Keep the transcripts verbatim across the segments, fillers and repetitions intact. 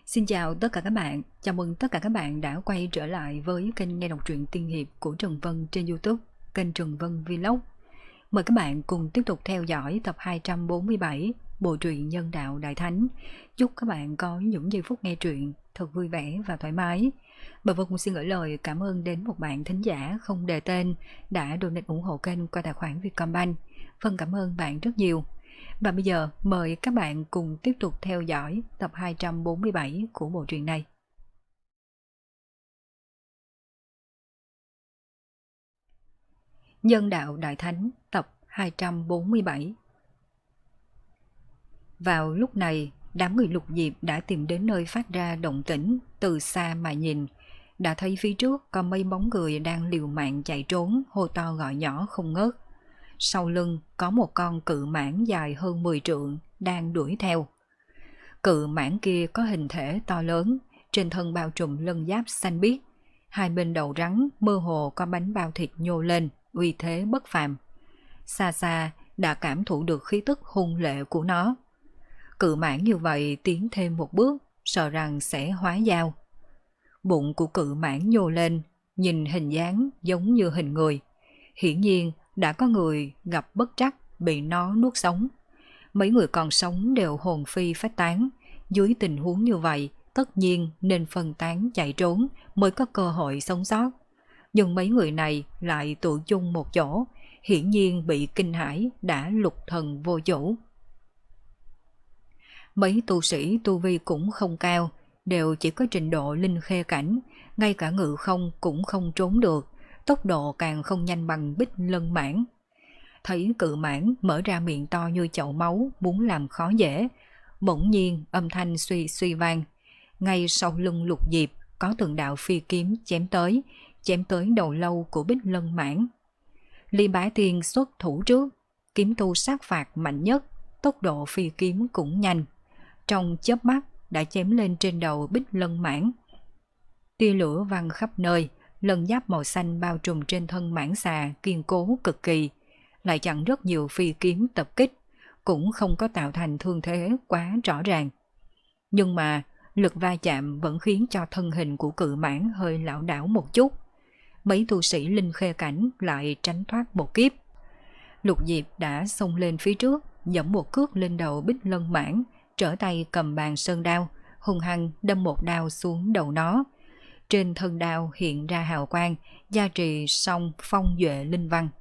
Xin chào tất cả các bạn, chào mừng tất cả các bạn đã quay trở lại với kênh nghe đọc truyện tiên hiệp của Trần Vân trên YouTube, kênh Trần Vân Vlog. Mời các bạn cùng tiếp tục theo dõi tập hai trăm bốn mươi bảy bộ truyện Nhân Đạo Đại Thánh. Chúc các bạn có những giây phút nghe truyện thật vui vẻ và thoải mái. Bà Vân cũng xin gửi lời cảm ơn đến một bạn thính giả không đề tên đã donate ủng hộ kênh qua tài khoản Vietcombank. Vân cảm ơn bạn rất nhiều. Và bây giờ mời các bạn cùng tiếp tục theo dõi tập hai trăm bốn mươi bảy của bộ truyện này. Nhân Đạo Đại Thánh tập hai trăm bốn mươi bảy. Vào lúc này, đám người Lục Diệp đã tìm đến nơi phát ra động tĩnh, từ xa mà nhìn, đã thấy phía trước có mấy bóng người đang liều mạng chạy trốn, hô to gọi nhỏ không ngớt. Sau lưng có một con cự mãng dài hơn mười trượng đang đuổi theo. Cự mãng kia có hình thể to lớn, trên thân bao trùm lân giáp xanh biếc, hai bên đầu rắn mơ hồ có bánh bao thịt nhô lên, uy thế bất phàm. Xa xa đã cảm thụ được khí tức hung lệ của nó. Cự mãng như vậy tiến thêm một bước, sợ rằng sẽ hóa dao. Bụng của cự mãng nhô lên, nhìn hình dáng giống như hình người. Hiển nhiên đã có người gặp bất trắc bị nó nuốt sống. Mấy người còn sống đều hồn phi phách tán. Dưới tình huống như vậy, tất nhiên nên phân tán chạy trốn mới có cơ hội sống sót. Nhưng mấy người này lại tụ chung một chỗ, hiển nhiên bị kinh hãi đã lục thần vô chủ. Mấy tu sĩ tu vi cũng không cao, đều chỉ có trình độ linh khê cảnh, ngay cả ngự không cũng không trốn được, tốc độ càng không nhanh bằng Bích Lân Mãng. Thấy cự mãng mở ra miệng to như chậu máu muốn làm khó dễ, bỗng nhiên âm thanh suy suy vang. Ngay sau lưng Lục Diệp có từng đạo phi kiếm chém tới, chém tới đầu lâu của Bích Lân Mãng. Ly Bá Tiên xuất thủ trước, kiếm tu sát phạt mạnh nhất, tốc độ phi kiếm cũng nhanh. Trong chớp mắt đã chém lên trên đầu Bích Lân Mãng. Tia lửa văng khắp nơi, lân giáp màu xanh bao trùm trên thân mãng xà kiên cố cực kỳ, lại chặn rất nhiều phi kiếm tập kích, cũng không có tạo thành thương thế quá rõ ràng. Nhưng mà lực va chạm vẫn khiến cho thân hình của cự mãng hơi lảo đảo một chút. Mấy tu sĩ linh khê cảnh lại tránh thoát một kiếp. Lục Diệp đã xông lên phía trước, giẫm một cước lên đầu Bích Lân Mãng, trở tay cầm bàn sơn đao, hung hăng đâm một đao xuống đầu nó. Trên thân đao hiện ra hào quang, gia trì song phong duệ linh văn.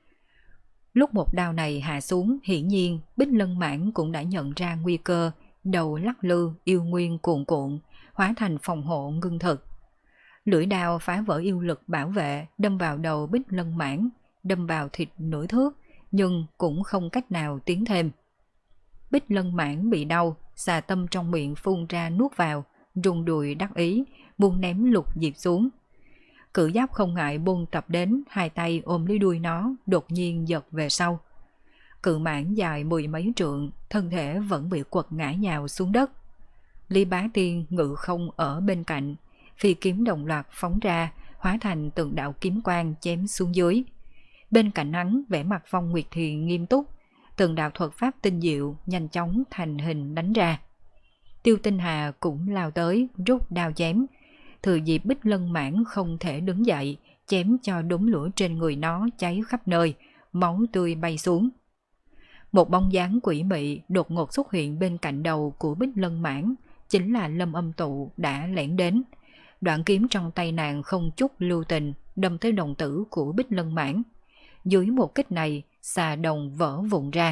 Lúc một đao này hạ xuống, hiển nhiên Bích Lân Mãng cũng đã nhận ra nguy cơ, đầu lắc lư yêu nguyên cuồn cuộn, hóa thành phòng hộ ngưng thực. Lưỡi đao phá vỡ yêu lực bảo vệ, đâm vào đầu Bích Lân Mãng, đâm vào thịt nửa thước, nhưng cũng không cách nào tiến thêm. Bích Lân Mãng bị đau, xà tâm trong miệng phun ra nuốt vào, rung đùi đắc ý, buông ném Lục Diệp xuống. Cự giáp không ngại buông tập đến, hai tay ôm lấy đuôi nó, đột nhiên giật về sau. Cự mãng dài mười mấy trượng, thân thể vẫn bị quật ngã nhào xuống đất. Ly Bá Tiên ngự không ở bên cạnh, phi kiếm đồng loạt phóng ra, hóa thành từng đạo kiếm quang chém xuống dưới. Bên cạnh hắn vẻ mặt Phong Nguyệt Thiền nghiêm túc, từng đạo thuật pháp tinh diệu nhanh chóng thành hình đánh ra. Tiêu Tinh Hà cũng lao tới rút đao chém, thừa dịp Bích Lân Mãng không thể đứng dậy, chém cho đốm lửa trên người nó cháy khắp nơi, máu tươi bay xuống. Một bóng dáng quỷ mị đột ngột xuất hiện bên cạnh đầu của Bích Lân Mãng, chính là Lâm Âm Tụ đã lẻn đến. Đoạn kiếm trong tay nàng không chút lưu tình đâm tới đồng tử của Bích Lân Mãng. Dưới một kích này, xà đồng vỡ vụn ra.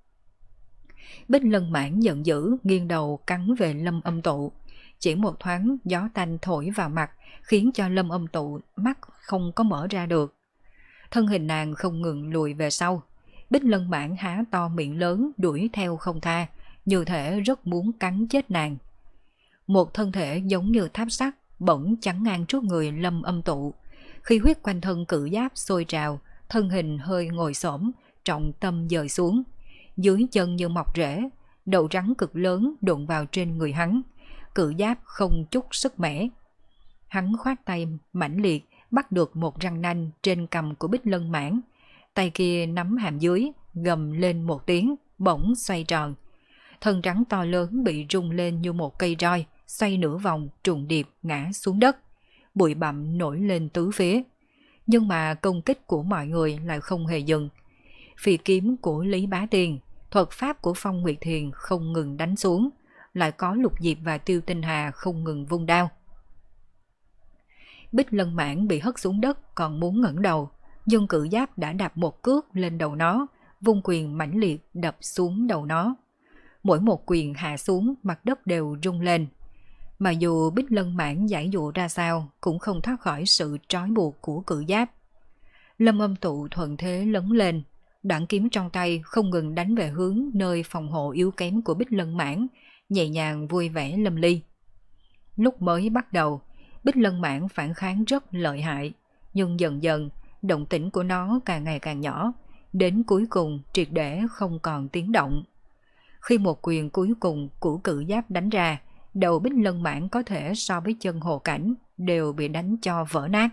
Bích Lân Mãng giận dữ nghiêng đầu cắn về Lâm Âm Tụ. Chỉ một thoáng gió tanh thổi vào mặt, khiến cho Lâm Âm Tụ mắt không có mở ra được. Thân hình nàng không ngừng lùi về sau. Bích Lân Mãng há to miệng lớn đuổi theo không tha, như thể rất muốn cắn chết nàng. Một thân thể giống như tháp sắt bỗng chắn ngang trước người Lâm Âm Tụ. Khí huyết quanh thân cự giáp sôi trào, thân hình hơi ngồi xổm, trọng tâm dời xuống. Dưới chân như mọc rễ, đầu rắn cực lớn đụng vào trên người hắn. Cự giáp không chút sức mẻ. Hắn khoát tay mãnh liệt bắt được một răng nanh trên cằm của Bích Lân Mãng. Tay kia nắm hàm dưới, gầm lên một tiếng, bỗng xoay tròn. Thân rắn to lớn bị rung lên như một cây roi, xoay nửa vòng trùng điệp ngã xuống đất, bụi bặm nổi lên tứ phía. Nhưng mà công kích của mọi người lại không hề dừng. Phi kiếm của Lý Bá Tiên, thuật pháp của Phong Nguyệt Thiền không ngừng đánh xuống, lại có Lục Diệp và Tiêu Tinh Hà không ngừng vung đao. Bích Lân Mãn bị hất xuống đất còn muốn ngẩng đầu, nhưng Cự Giáp đã đạp một cước lên đầu nó, vung quyền mãnh liệt đập xuống đầu nó. Mỗi một quyền hạ xuống, mặt đất đều rung lên. Mà dù Bích Lân Mãn giải dụ ra sao cũng không thoát khỏi sự trói buộc của Cự Giáp. Lâm Âm Tụ thuận thế lấn lên, đoạn kiếm trong tay không ngừng đánh về hướng nơi phòng hộ yếu kém của Bích Lân Mãn, nhẹ nhàng vui vẻ lâm ly. Lúc mới bắt đầu, Bích Lân Mãn phản kháng rất lợi hại, nhưng dần dần động tĩnh của nó càng ngày càng nhỏ, đến cuối cùng triệt để không còn tiếng động. Khi một quyền cuối cùng của Cự Giáp đánh ra, đầu Bích Lân Mãn có thể so với chân Hồ Cảnh đều bị đánh cho vỡ nát.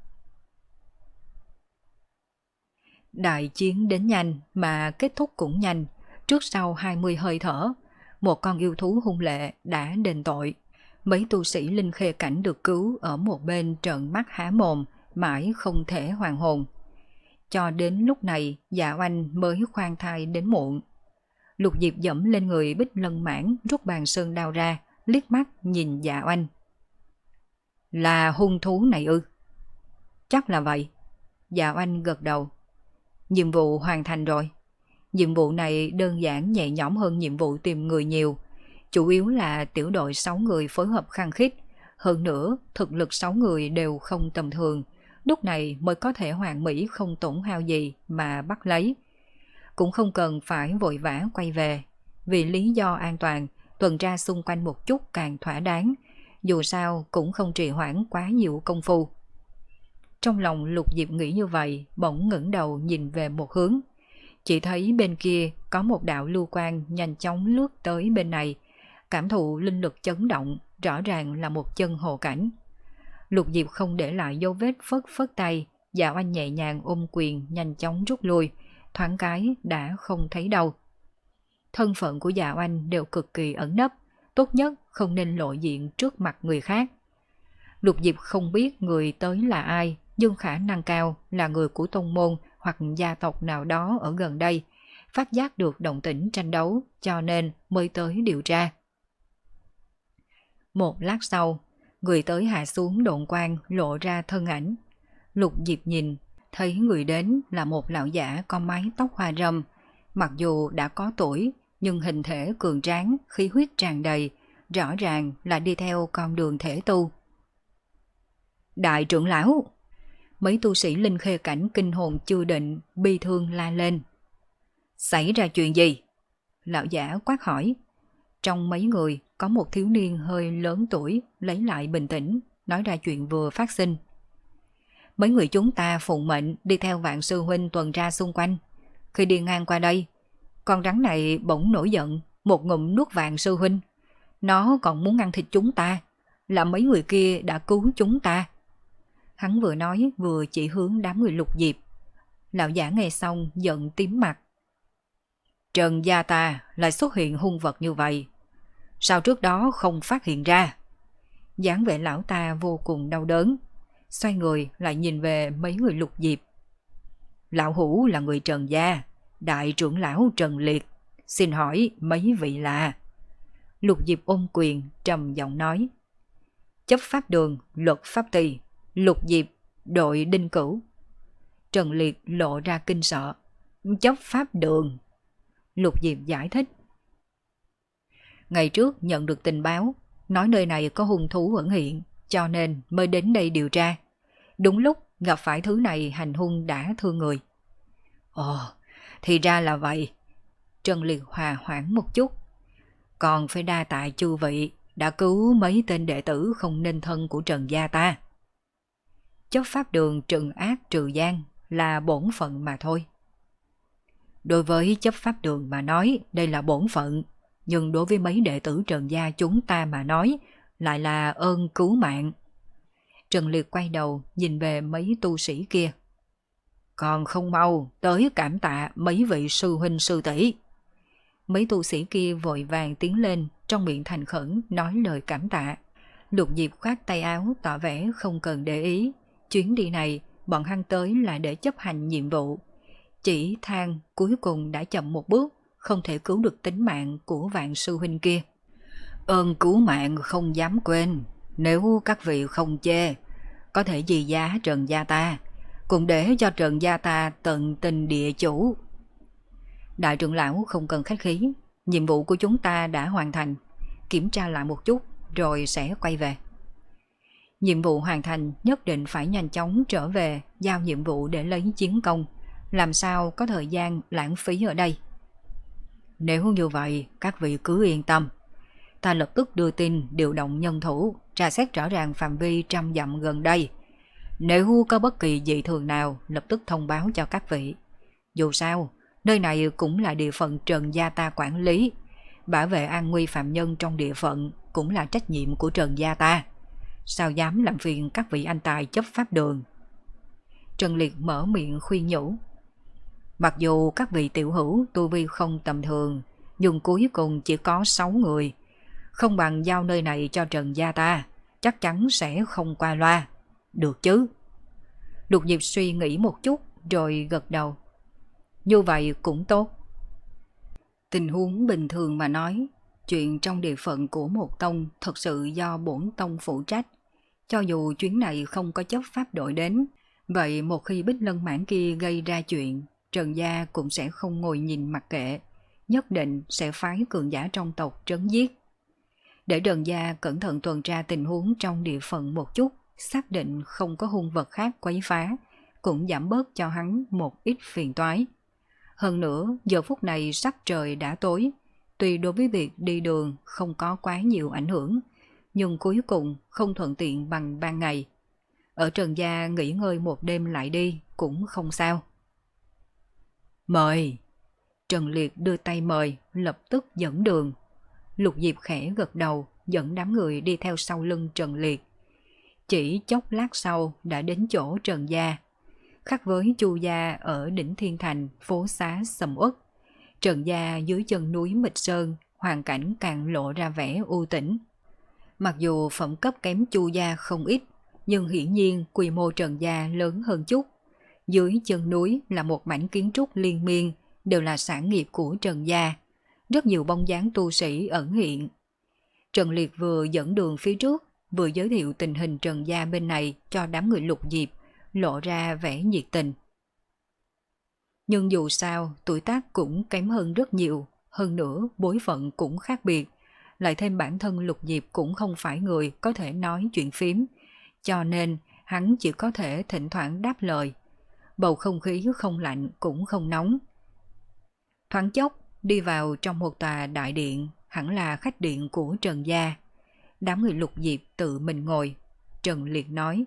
Đại chiến đến nhanh mà kết thúc cũng nhanh, trước sau hai mươi hơi thở, một con yêu thú hung lệ đã đền tội. Mấy tu sĩ linh khê cảnh được cứu ở một bên trợn mắt há mồm, mãi không thể hoàn hồn. Cho đến lúc này, Dạ Oanh mới khoan thai đến muộn. Lục Diệp dẫm lên người Bích Lân Mãn, rút bàn sơn đao ra, liếc mắt nhìn Dạ Oanh. Là hung thú này ư? Chắc là vậy. Dạ Oanh gật đầu. Nhiệm vụ hoàn thành rồi. Nhiệm vụ này đơn giản nhẹ nhõm hơn nhiệm vụ tìm người nhiều. Chủ yếu là tiểu đội sáu người phối hợp khăng khít. Hơn nữa, thực lực sáu người đều không tầm thường. Lúc này mới có thể hoàn mỹ không tổn hao gì mà bắt lấy. Cũng không cần phải vội vã quay về. Vì lý do an toàn, tuần tra xung quanh một chút càng thỏa đáng. Dù sao cũng không trì hoãn quá nhiều công phu. Trong lòng Lục Diệp nghĩ như vậy, bỗng ngẩng đầu nhìn về một hướng. Chỉ thấy bên kia có một đạo lưu quang nhanh chóng lướt tới bên này. Cảm thụ linh lực chấn động, rõ ràng là một chân Hồ Cảnh. Lục Diệp không để lại dấu vết phất phất tay, Dạ Oanh nhẹ nhàng ôm quyền nhanh chóng rút lui, thoáng cái đã không thấy đâu. Thân phận của Dạ Oanh đều cực kỳ ẩn nấp, tốt nhất không nên lộ diện trước mặt người khác. Lục Diệp không biết người tới là ai, nhưng khả năng cao là người của tông môn hoặc gia tộc nào đó ở gần đây, phát giác được động tĩnh tranh đấu cho nên mới tới điều tra. Một lát sau, người tới hạ xuống độn quang lộ ra thân ảnh. Lục Diệp nhìn, thấy người đến là một lão giả có mái tóc hoa râm, mặc dù đã có tuổi nhưng hình thể cường tráng, khí huyết tràn đầy, rõ ràng là đi theo con đường thể tu. Đại trưởng lão! Mấy tu sĩ linh khê cảnh kinh hồn chưa định, bi thương la lên. Xảy ra chuyện gì? Lão giả quát hỏi. Trong mấy người có một thiếu niên hơi lớn tuổi lấy lại bình tĩnh, nói ra chuyện vừa phát sinh. Mấy người chúng ta phụng mệnh đi theo Vạn sư huynh tuần tra xung quanh. Khi đi ngang qua đây, con rắn này bỗng nổi giận, một ngụm nuốt Vạn sư huynh. Nó còn muốn ăn thịt chúng ta, là mấy người kia đã cứu chúng ta. Hắn vừa nói vừa chỉ hướng đám người Lục Diệp. Lão giả nghe xong giận tím mặt. Trần gia ta lại xuất hiện hung vật như vậy, sao trước đó không phát hiện ra? Dáng vẻ lão ta vô cùng đau đớn, xoay người lại nhìn về mấy người Lục Diệp. Lão hủ là người Trần gia, đại trưởng lão Trần Liệt, xin hỏi mấy vị là? Lục Diệp ôm quyền trầm giọng nói. Chấp pháp đường, luật pháp tỳ, Lục Diệp, đội Đinh Cửu. Trần Liệt lộ ra kinh sợ. Chấp pháp đường. Lục Diệp giải thích. Ngày trước nhận được tình báo, nói nơi này có hung thú ẩn hiện, cho nên mới đến đây điều tra. Đúng lúc gặp phải thứ này hành hung đã thương người. Ồ, thì ra là vậy. Trần Liệt hòa hoãn một chút. Còn phải đa tạ chư vị đã cứu mấy tên đệ tử không nên thân của Trần gia ta. Chấp pháp đường trừng ác trừ gian là bổn phận mà thôi. Đối với chấp pháp đường mà nói đây là bổn phận, nhưng đối với mấy đệ tử Trần gia chúng ta mà nói lại là ơn cứu mạng. Trần Liệt quay đầu nhìn về mấy tu sĩ kia. Còn không mau tới cảm tạ mấy vị sư huynh sư tỷ. Mấy tu sĩ kia vội vàng tiến lên, trong miệng thành khẩn nói lời cảm tạ. Lục Diệp khoát tay áo tỏ vẻ không cần để ý. Chuyến đi này bọn hắn tới là để chấp hành nhiệm vụ. Chỉ than cuối cùng đã chậm một bước, không thể cứu được tính mạng của Vạn sư huynh kia. Ơn cứu mạng không dám quên, nếu các vị không chê, có thể gì giá Trần gia ta, cùng để cho Trần gia ta tận tình địa chủ. Đại trưởng lão không cần khách khí, nhiệm vụ của chúng ta đã hoàn thành, kiểm tra lại một chút rồi sẽ quay về. Nhiệm vụ hoàn thành nhất định phải nhanh chóng trở về giao nhiệm vụ để lấy chiến công, làm sao có thời gian lãng phí ở đây. Nếu như vậy, các vị cứ yên tâm. Ta lập tức đưa tin điều động nhân thủ, tra xét rõ ràng phạm vi trăm dặm gần đây. Nếu có bất kỳ dị thường nào, lập tức thông báo cho các vị. Dù sao, nơi này cũng là địa phận Trần gia ta quản lý. Bảo vệ an nguy phạm nhân trong địa phận cũng là trách nhiệm của Trần gia ta. Sao dám làm phiền các vị anh tài chấp pháp đường. Trần Liệt mở miệng khuyên nhủ. Mặc dù các vị tiểu hữu tu vi không tầm thường, nhưng cuối cùng chỉ có sáu người. Không bằng giao nơi này cho Trần gia ta, chắc chắn sẽ không qua loa. Được chứ? Lục Diệp suy nghĩ một chút rồi gật đầu. Như vậy cũng tốt. Tình huống bình thường mà nói, chuyện trong địa phận của một tông thật sự do bổn tông phụ trách. Cho dù chuyến này không có chấp pháp đội đến, vậy một khi Bích Lân Mãn kia gây ra chuyện, Trần gia cũng sẽ không ngồi nhìn mặc kệ, nhất định sẽ phái cường giả trong tộc trấn giết. Để Trần gia cẩn thận tuần tra tình huống trong địa phận một chút, xác định không có hung vật khác quấy phá, cũng giảm bớt cho hắn một ít phiền toái. Hơn nữa, giờ phút này sắc trời đã tối, tuy đối với việc đi đường không có quá nhiều ảnh hưởng, nhưng cuối cùng không thuận tiện bằng ban ngày. Ở Trần gia nghỉ ngơi một đêm lại đi cũng không sao. Mời! Trần Liệt đưa tay mời, lập tức dẫn đường. Lục Diệp khẽ gật đầu, dẫn đám người đi theo sau lưng Trần Liệt. Chỉ chốc lát sau đã đến chỗ Trần gia. Khác với Chu gia ở đỉnh Thiên Thành, phố xá sầm uất, Trần gia dưới chân núi Mịch Sơn, hoàn cảnh càng lộ ra vẻ u tĩnh. Mặc dù phẩm cấp kém Chu gia không ít, nhưng hiển nhiên quy mô Trần gia lớn hơn chút. Dưới chân núi là một mảnh kiến trúc liên miên, đều là sản nghiệp của Trần gia. Rất nhiều bóng dáng tu sĩ ẩn hiện. Trần Liệt vừa dẫn đường phía trước, vừa giới thiệu tình hình Trần gia bên này cho đám người Lục Diệp, lộ ra vẻ nhiệt tình. Nhưng dù sao, tuổi tác cũng kém hơn rất nhiều, hơn nữa bối phận cũng khác biệt, lại thêm bản thân Lục Diệp cũng không phải người có thể nói chuyện phím, cho nên hắn chỉ có thể thỉnh thoảng đáp lời. Bầu không khí không lạnh cũng không nóng. Thoáng chốc, đi vào trong một tòa đại điện, hẳn là khách điện của Trần gia. Đám người Lục Diệp tự mình ngồi. Trần Liệt nói: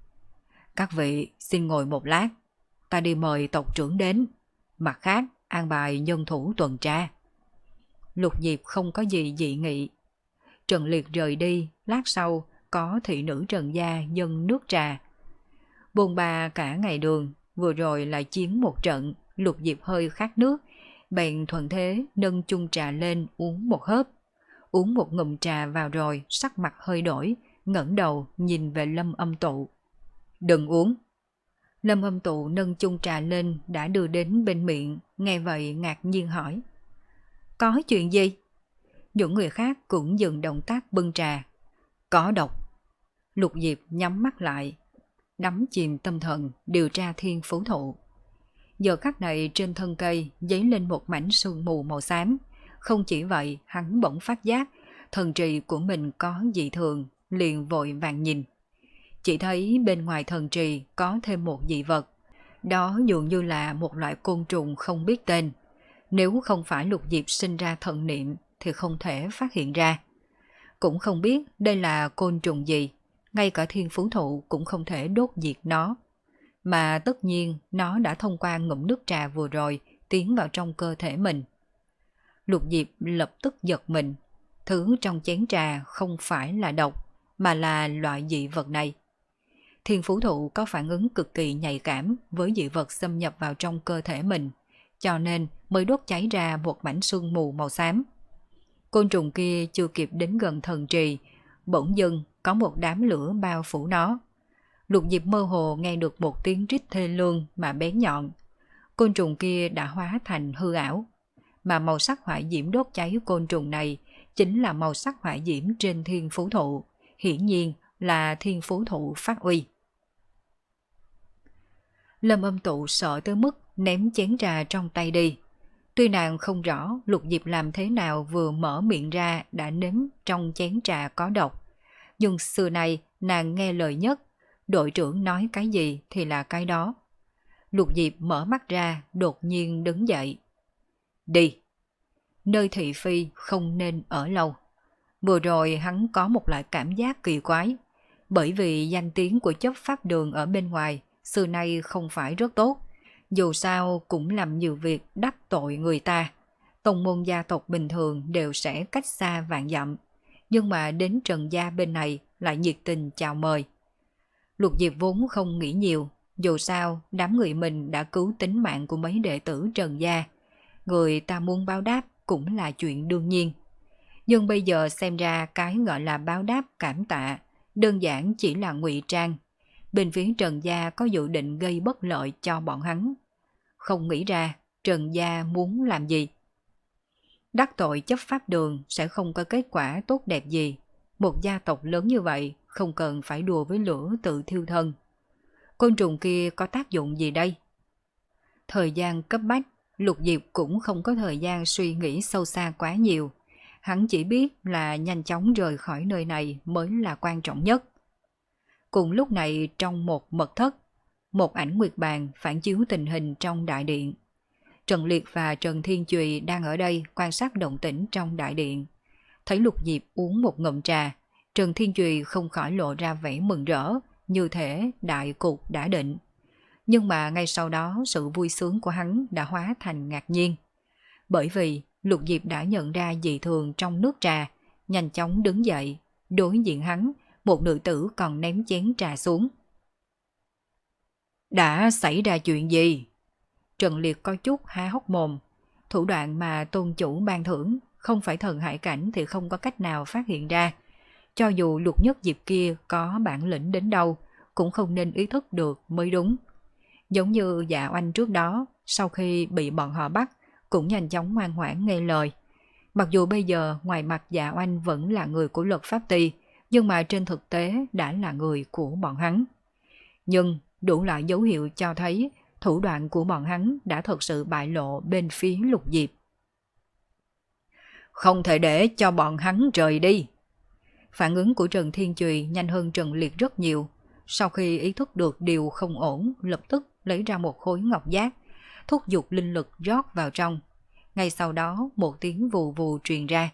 Các vị xin ngồi một lát, ta đi mời tộc trưởng đến, mặt khác an bài nhân thủ tuần tra. Lục Diệp không có gì dị nghị. Trần Liệt rời đi, lát sau có thị nữ Trần gia dâng nước trà. Bồn bà cả ngày đường, vừa rồi lại chiến một trận, Lục Diệp hơi khát nước, bèn thuận thế nâng chung trà lên uống một hớp. Uống một ngụm trà vào rồi, sắc mặt hơi đổi, ngẩng đầu nhìn về Lâm Âm Tụ. Đừng uống. Lâm Âm Tụ nâng chung trà lên đã đưa đến bên miệng, nghe vậy ngạc nhiên hỏi: Có chuyện gì? Những người khác cũng dừng động tác bưng trà. Có độc. Lục Diệp nhắm mắt lại, đắm chìm tâm thần điều tra thiên phú thụ. Giờ khắc này trên thân cây dấy lên một mảnh sương mù màu xám. Không chỉ vậy, hắn bỗng phát giác thần trì của mình có dị thường, liền vội vàng nhìn. Chỉ thấy bên ngoài thần trì có thêm một dị vật. Đó dường như là một loại côn trùng không biết tên. Nếu không phải Lục Diệp sinh ra thần niệm thì không thể phát hiện ra. Cũng không biết đây là côn trùng gì, ngay cả thiên phú thụ cũng không thể đốt diệt nó. Mà tất nhiên nó đã thông qua ngụm nước trà vừa rồi tiến vào trong cơ thể mình. Lục Diệp lập tức giật mình. Thứ trong chén trà không phải là độc, mà là loại dị vật này. Thiên phú thụ có phản ứng cực kỳ nhạy cảm với dị vật xâm nhập vào trong cơ thể mình. cho nên mới đốt cháy ra một mảnh sương mù màu xám. Côn trùng kia chưa kịp đến gần thần trì, bỗng dưng có một đám lửa bao phủ nó. Lục Diệp mơ hồ nghe được một tiếng rít thê lương mà bén nhọn. Côn trùng kia đã hóa thành hư ảo, mà màu sắc hỏa diễm đốt cháy côn trùng này chính là màu sắc hỏa diễm trên thiên phú thụ, hiển nhiên là thiên phú thụ phát uy. Lâm Âm Tụ sợ tới mức ném chén trà trong tay đi. Tuy nàng không rõ Lục Diệp làm thế nào vừa mở miệng ra đã nếm trong chén trà có độc, nhưng xưa nay nàng nghe lời nhất, đội trưởng nói cái gì thì là cái đó. Lục Diệp mở mắt ra, đột nhiên đứng dậy. Đi! Nơi thị phi không nên ở lâu. Vừa rồi hắn có một loại cảm giác kỳ quái, bởi vì danh tiếng của chấp pháp đường ở bên ngoài xưa nay không phải rất tốt, dù sao cũng làm nhiều việc đắc tội người ta. Tông môn gia tộc bình thường đều sẽ cách xa vạn dặm, nhưng mà đến Trần gia bên này lại nhiệt tình chào mời. Lục Diệp vốn không nghĩ nhiều, dù sao đám người mình đã cứu tính mạng của mấy đệ tử Trần gia, người ta muốn báo đáp cũng là chuyện đương nhiên. Nhưng bây giờ xem ra cái gọi là báo đáp cảm tạ đơn giản chỉ là ngụy trang. Bên phía Trần gia có dự định gây bất lợi cho bọn hắn. Không nghĩ ra Trần gia muốn làm gì. Đắc tội chấp pháp đường sẽ không có kết quả tốt đẹp gì. Một gia tộc lớn như vậy không cần phải đùa với lửa tự thiêu thân. Côn trùng kia có tác dụng gì đây? Thời gian cấp bách, Lục Diệp cũng không có thời gian suy nghĩ sâu xa quá nhiều. Hắn chỉ biết là nhanh chóng rời khỏi nơi này mới là quan trọng nhất. Cùng lúc này trong một mật thất, một ảnh nguyệt bàn phản chiếu tình hình trong đại điện. Trần Liệt và Trần Thiên Chùy đang ở đây quan sát động tĩnh trong đại điện. Thấy Lục Diệp uống một ngụm trà, Trần Thiên Chùy không khỏi lộ ra vẻ mừng rỡ, như thể đại cục đã định. Nhưng mà ngay sau đó sự vui sướng của hắn đã hóa thành ngạc nhiên. Bởi vì Lục Diệp đã nhận ra dị thường trong nước trà, nhanh chóng đứng dậy, đối diện hắn, một nữ tử còn ném chén trà xuống. Đã xảy ra chuyện gì? Trần Liệt có chút há hốc mồm. Thủ đoạn mà tôn chủ ban thưởng không phải thần hải cảnh thì không có cách nào phát hiện ra. Cho dù Lục Nhất Diệp kia có bản lĩnh đến đâu, cũng không nên ý thức được mới đúng. Giống như Dạ Oanh trước đó, sau khi bị bọn họ bắt, cũng nhanh chóng ngoan ngoãn nghe lời. Mặc dù bây giờ ngoài mặt Dạ Oanh vẫn là người của Luật Pháp Ty, nhưng mà trên thực tế đã là người của bọn hắn. Nhưng đủ loại dấu hiệu cho thấy thủ đoạn của bọn hắn đã thật sự bại lộ bên phía Lục Diệp. Không thể để cho bọn hắn rời đi. Phản ứng của Trần Thiên Chùy nhanh hơn Trần Liệt rất nhiều. Sau khi ý thức được điều không ổn, lập tức lấy ra một khối ngọc giác, thúc giục linh lực rót vào trong. Ngay sau đó một tiếng vù vù truyền ra.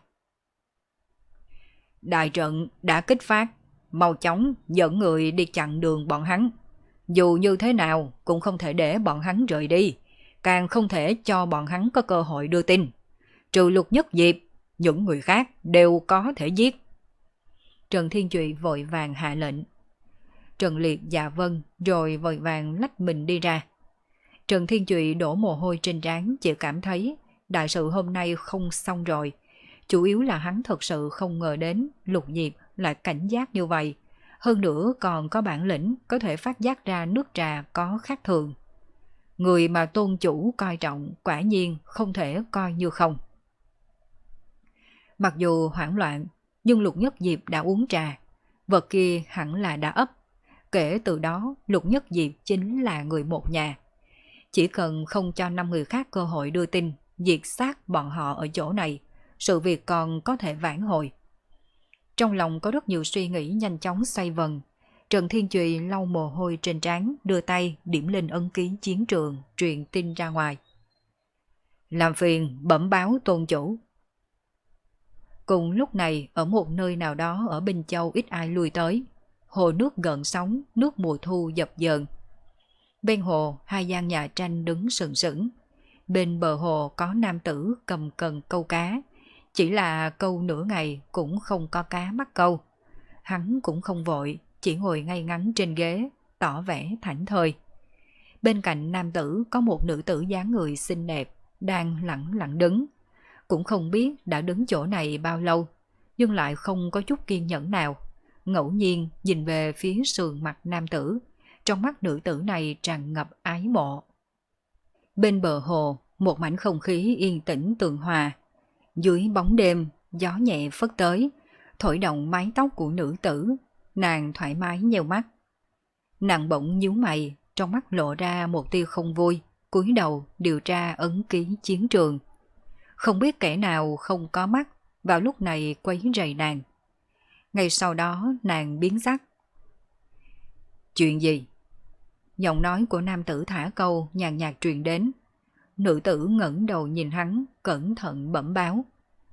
Đại trận đã kích phát, mau chóng dẫn người đi chặn đường bọn hắn. Dù như thế nào cũng không thể để bọn hắn rời đi, càng không thể cho bọn hắn có cơ hội đưa tin. Trừ Lục Nhất Diệp, những người khác đều có thể giết. Trần Thiên Chùy vội vàng hạ lệnh. Trần Liệt dạ vâng, rồi vội vàng lách mình đi ra. Trần Thiên Chùy đổ mồ hôi trên trán, chỉ cảm thấy đại sự hôm nay không xong rồi. Chủ yếu là hắn thật sự không ngờ đến Lục Diệp lại cảnh giác như vậy. Hơn nữa còn có bản lĩnh có thể phát giác ra nước trà có khác thường. Người mà tôn chủ coi trọng quả nhiên không thể coi như không. Mặc dù hoảng loạn, nhưng Lục Nhất Diệp đã uống trà. Vật kia hẳn là đã ấp. Kể từ đó Lục Nhất Diệp chính là người một nhà. Chỉ cần không cho năm người khác cơ hội đưa tin, diệt sát bọn họ ở chỗ này, sự việc còn có thể vãn hồi. Trong lòng có rất nhiều suy nghĩ nhanh chóng xoay vần. Trần Thiên Chùy lau mồ hôi trên trán, đưa tay điểm lên ấn ký chiến trường, truyền tin ra ngoài. Làm phiền bẩm báo tôn chủ. Cùng lúc này ở một nơi nào đó ở Bình Châu ít ai lui tới. Hồ nước gợn sóng, nước mùa thu dập dờn. Bên hồ hai gian nhà tranh đứng sừng sững. Bên bờ hồ có nam tử cầm cần câu cá. Chỉ là câu nửa ngày cũng không có cá mắc câu. Hắn cũng không vội, chỉ ngồi ngay ngắn trên ghế, tỏ vẻ thảnh thơi. Bên cạnh nam tử có một nữ tử dáng người xinh đẹp, đang lặng lặng đứng. Cũng không biết đã đứng chỗ này bao lâu, nhưng lại không có chút kiên nhẫn nào. Ngẫu nhiên nhìn về phía sườn mặt nam tử, trong mắt nữ tử này tràn ngập ái mộ. Bên bờ hồ, một mảnh không khí yên tĩnh tường hòa. Dưới bóng đêm, gió nhẹ phất tới, thổi động mái tóc của nữ tử, nàng thoải mái nheo mắt. Nàng bỗng nhíu mày, trong mắt lộ ra một tia không vui, cúi đầu điều tra ấn ký chiến trường. Không biết kẻ nào không có mắt vào lúc này quấy rầy nàng. Ngay sau đó nàng biến sắc. Chuyện gì? Giọng nói của nam tử thả câu nhàn nhạt truyền đến. Nữ tử ngẩng đầu nhìn hắn, cẩn thận bẩm báo.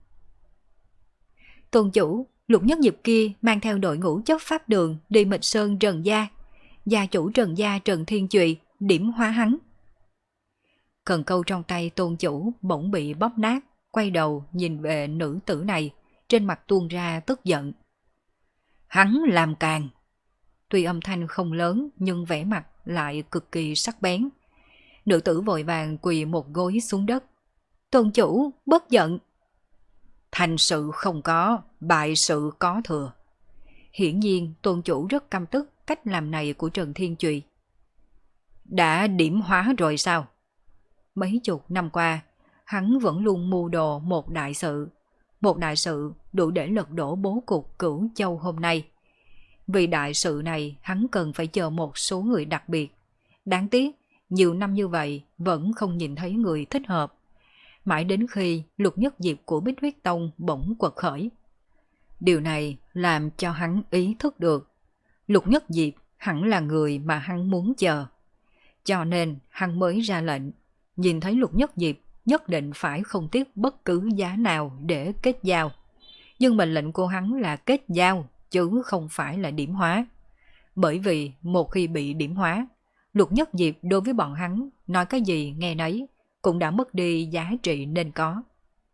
Tôn chủ, Lục Nhất Diệp kia mang theo đội ngũ chấp pháp đường đi Mịch Sơn Trần Gia. Gia chủ Trần Gia Trần Thiên Trụy điểm hóa hắn. Cần câu trong tay tôn chủ bỗng bị bóp nát, quay đầu nhìn về nữ tử này, trên mặt tuôn ra tức giận. Hắn làm càng. Tuy âm thanh không lớn nhưng vẻ mặt lại cực kỳ sắc bén. Nữ tử vội vàng quỳ một gối xuống đất. Tôn chủ, bất giận. Thành sự không có, bại sự có thừa. Hiển nhiên tôn chủ rất căm tức cách làm này của Trần Thiên Trụy. Đã điểm hóa rồi sao? Mấy chục năm qua, hắn vẫn luôn mưu đồ một đại sự. Một đại sự đủ để lật đổ bố cục Cửu Châu hôm nay. Vì đại sự này hắn cần phải chờ một số người đặc biệt. Đáng tiếc, nhiều năm như vậy vẫn không nhìn thấy người thích hợp. Mãi đến khi Lục Nhất Diệp của Bích Huyết Tông bỗng quật khởi. Điều này làm cho hắn ý thức được. Lục Nhất Diệp hẳn là người mà hắn muốn chờ. Cho nên hắn mới ra lệnh. Nhìn thấy Lục Nhất Diệp nhất định phải không tiếc bất cứ giá nào để kết giao. Nhưng mệnh lệnh của hắn là kết giao, chứ không phải là điểm hóa. Bởi vì một khi bị điểm hóa, Lục Nhất Diệp đối với bọn hắn nói cái gì nghe nấy cũng đã mất đi giá trị nên có.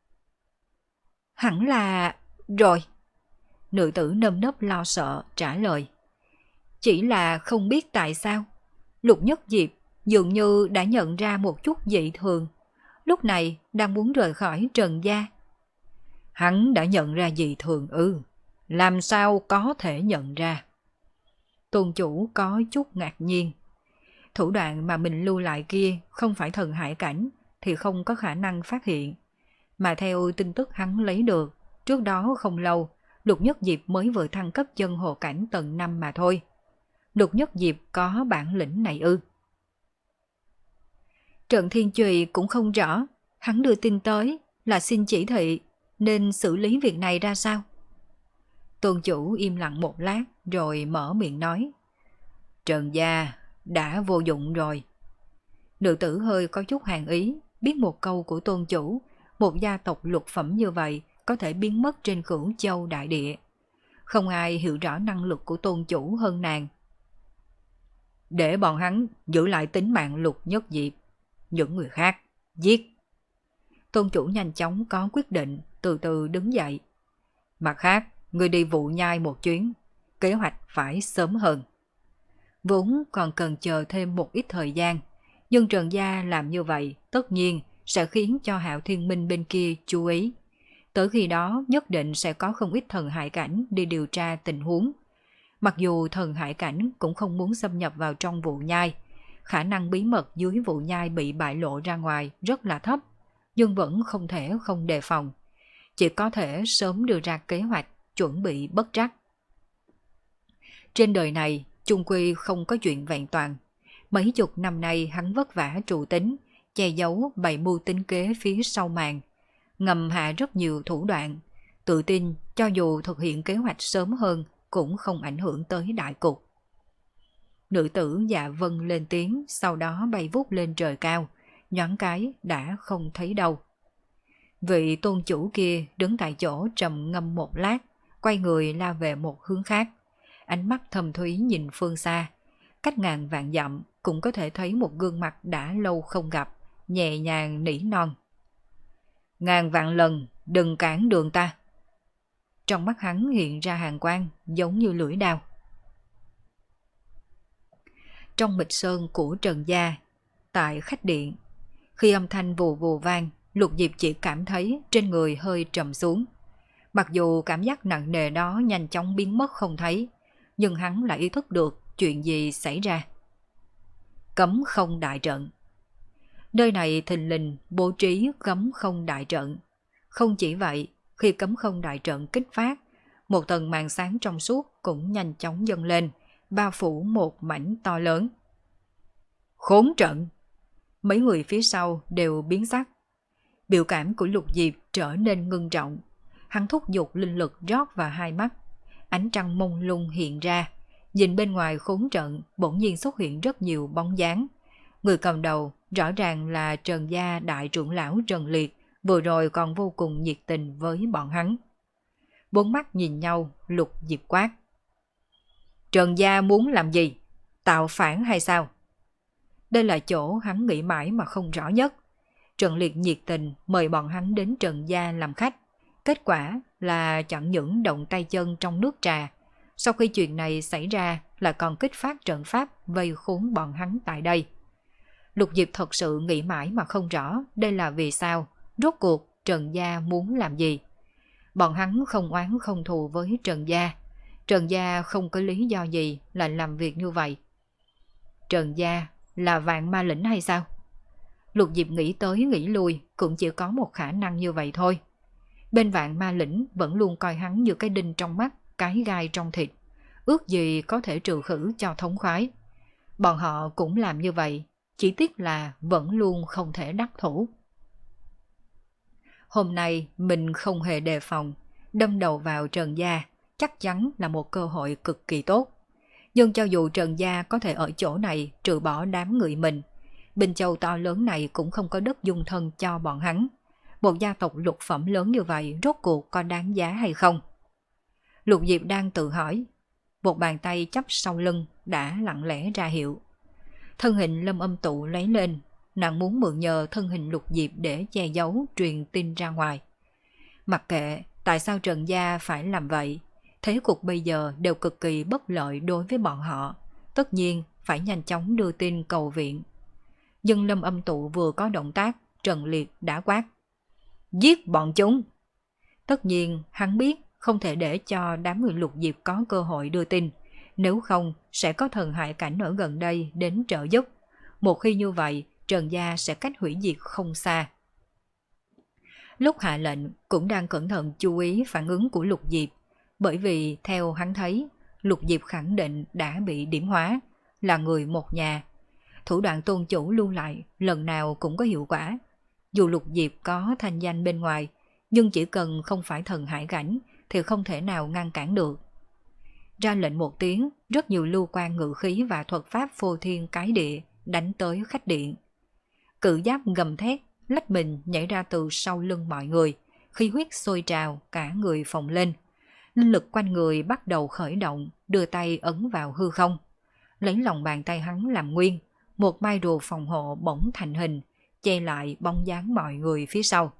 Hẳn là... rồi. Nữ tử nơm nớp lo sợ trả lời. Chỉ là không biết tại sao Lục Nhất Diệp dường như đã nhận ra một chút dị thường. Lúc này đang muốn rời khỏi Trần Gia. Hắn đã nhận ra dị thường ư? Làm sao có thể nhận ra? Tôn chủ có chút ngạc nhiên. Thủ đoạn mà mình lưu lại kia không phải thần hải cảnh thì không có khả năng phát hiện. Mà theo tin tức hắn lấy được, trước đó không lâu, Lục Nhất Diệp mới vừa thăng cấp chân hồ cảnh tầng năm mà thôi. Lục Nhất Diệp có bản lĩnh này ư? Trần Thiên Trụy cũng không rõ, hắn đưa tin tới là xin chỉ thị, nên xử lý việc này ra sao? Tôn chủ im lặng một lát rồi mở miệng nói. Trần gia đã vô dụng rồi. Nữ tử hơi có chút hàng ý, biết một câu của tôn chủ, một gia tộc lục phẩm như vậy có thể biến mất trên Cửu Châu đại địa. Không ai hiểu rõ năng lực của tôn chủ hơn nàng. Để bọn hắn giữ lại tính mạng Lục Nhất Diệp, những người khác giết. Tôn chủ nhanh chóng có quyết định, từ từ đứng dậy. Mặt khác, người đi vụ nhai một chuyến, kế hoạch phải sớm hơn. Vốn còn cần chờ thêm một ít thời gian, nhưng Trần Gia làm như vậy tất nhiên sẽ khiến cho Hạo Thiên Minh bên kia chú ý. Tới khi đó nhất định sẽ có không ít thần hải cảnh đi điều tra tình huống. Mặc dù thần hải cảnh cũng không muốn xâm nhập vào trong vụ nhai, khả năng bí mật dưới vụ nhai bị bại lộ ra ngoài rất là thấp, nhưng vẫn không thể không đề phòng. Chỉ có thể sớm đưa ra kế hoạch, chuẩn bị bất trắc. Trên đời này, chung quy không có chuyện vẹn toàn. Mấy chục năm nay hắn vất vả trụ tính, che giấu bày mưu tính kế phía sau màn, ngầm hạ rất nhiều thủ đoạn, tự tin cho dù thực hiện kế hoạch sớm hơn cũng không ảnh hưởng tới đại cục. Nữ tử Dạ Vân lên tiếng, sau đó bay vút lên trời cao, nhoáng cái đã không thấy đâu. Vị tôn chủ kia đứng tại chỗ trầm ngâm một lát, quay người lao về một hướng khác, ánh mắt thầm thúy nhìn phương xa, cách ngàn vạn dặm cũng có thể thấy một gương mặt đã lâu không gặp, nhẹ nhàng nỉ non. Ngàn vạn lần đừng cản đường ta. Trong mắt hắn hiện ra hàn quang giống như lưỡi đao. Trong Mịch Sơn của Trần Gia, tại khách điện, Khi âm thanh vù vù vang, Lục Diệp chỉ cảm thấy trên người hơi trầm xuống. Mặc dù cảm giác nặng nề đó nhanh chóng biến mất không thấy, nhưng hắn lại ý thức được chuyện gì xảy ra. Cấm không đại trận. Nơi này thình lình bố trí cấm không đại trận. Không chỉ vậy, khi cấm không đại trận kích phát, một tầng màn sáng trong suốt cũng nhanh chóng dâng lên, bao phủ một mảnh to lớn. Khốn trận! Mấy người phía sau đều biến sắc. Biểu cảm của Lục Diệp trở nên ngưng trọng. Hắn thúc giục linh lực rót vào hai mắt. Ánh trăng mông lung hiện ra. Nhìn bên ngoài khốn trận bỗng nhiên xuất hiện rất nhiều bóng dáng. Người cầm đầu rõ ràng là Trần gia đại trưởng lão Trần Liệt, vừa rồi còn vô cùng nhiệt tình với bọn hắn. Bốn mắt nhìn nhau, Lục Diệp quát. Trần gia muốn làm gì? Tạo phản hay sao? Đây là chỗ hắn nghĩ mãi mà không rõ nhất. Trần Liệt nhiệt tình mời bọn hắn đến Trần gia làm khách. Kết quả là chẳng những động tay chân trong nước trà. Sau khi chuyện này xảy ra là còn kích phát trận pháp vây khốn bọn hắn tại đây. Lục Diệp thật sự nghĩ mãi mà không rõ đây là vì sao, rốt cuộc Trần gia muốn làm gì. Bọn hắn không oán không thù với Trần gia. Trần gia không có lý do gì là làm việc như vậy. Trần gia là vạn ma lĩnh hay sao? Lục Diệp nghĩ tới nghĩ lui cũng chỉ có một khả năng như vậy thôi. Bên vạn ma lĩnh vẫn luôn coi hắn như cái đinh trong mắt, cái gai trong thịt. Ước gì có thể trừ khử cho thống khoái. Bọn họ cũng làm như vậy, chỉ tiếc là vẫn luôn không thể đắc thủ. Hôm nay mình không hề đề phòng, đâm đầu vào Trần gia, chắc chắn là một cơ hội cực kỳ tốt. Nhưng cho dù Trần gia có thể ở chỗ này trừ bỏ đám người mình, Bình Châu to lớn này cũng không có đất dung thân cho bọn hắn. Một gia tộc lục phẩm lớn như vậy rốt cuộc có đáng giá hay không? Lục Diệp đang tự hỏi. Một bàn tay chắp sau lưng đã lặng lẽ ra hiệu. Thân hình Lâm Âm Tụ lấy lên, nàng muốn mượn nhờ thân hình Lục Diệp để che giấu truyền tin ra ngoài. Mặc kệ tại sao Trần gia phải làm vậy, thế cục bây giờ đều cực kỳ bất lợi đối với bọn họ, tất nhiên phải nhanh chóng đưa tin cầu viện. Nhưng Lâm Âm Tụ vừa có động tác, Trần Liệt đã quát. Giết bọn chúng! Tất nhiên hắn biết không thể để cho đám người Lục Diệp có cơ hội đưa tin, nếu không sẽ có thần hại cảnh ở gần đây đến trợ giúp. Một khi như vậy, Trần gia sẽ cách hủy diệt không xa. Lúc hạ lệnh cũng đang cẩn thận chú ý phản ứng của Lục Diệp, bởi vì theo hắn thấy, Lục Diệp khẳng định đã bị điểm hóa, là người một nhà. Thủ đoạn tôn chủ lưu lại lần nào cũng có hiệu quả. Dù Lục Diệp có thanh danh bên ngoài, nhưng chỉ cần không phải thần hải cảnh thì không thể nào ngăn cản được. Ra lệnh một tiếng, rất nhiều lưu quan ngự khí và thuật pháp phô thiên cái địa đánh tới khách điện. Cự giáp gầm thét, lách mình nhảy ra từ sau lưng mọi người, khí huyết sôi trào, cả người phồng lên. Linh lực quanh người bắt đầu khởi động, đưa tay ấn vào hư không. Lấy lòng bàn tay hắn làm nguyên, một mai rùa phòng hộ bỗng thành hình, che lại bóng dáng mọi người phía sau.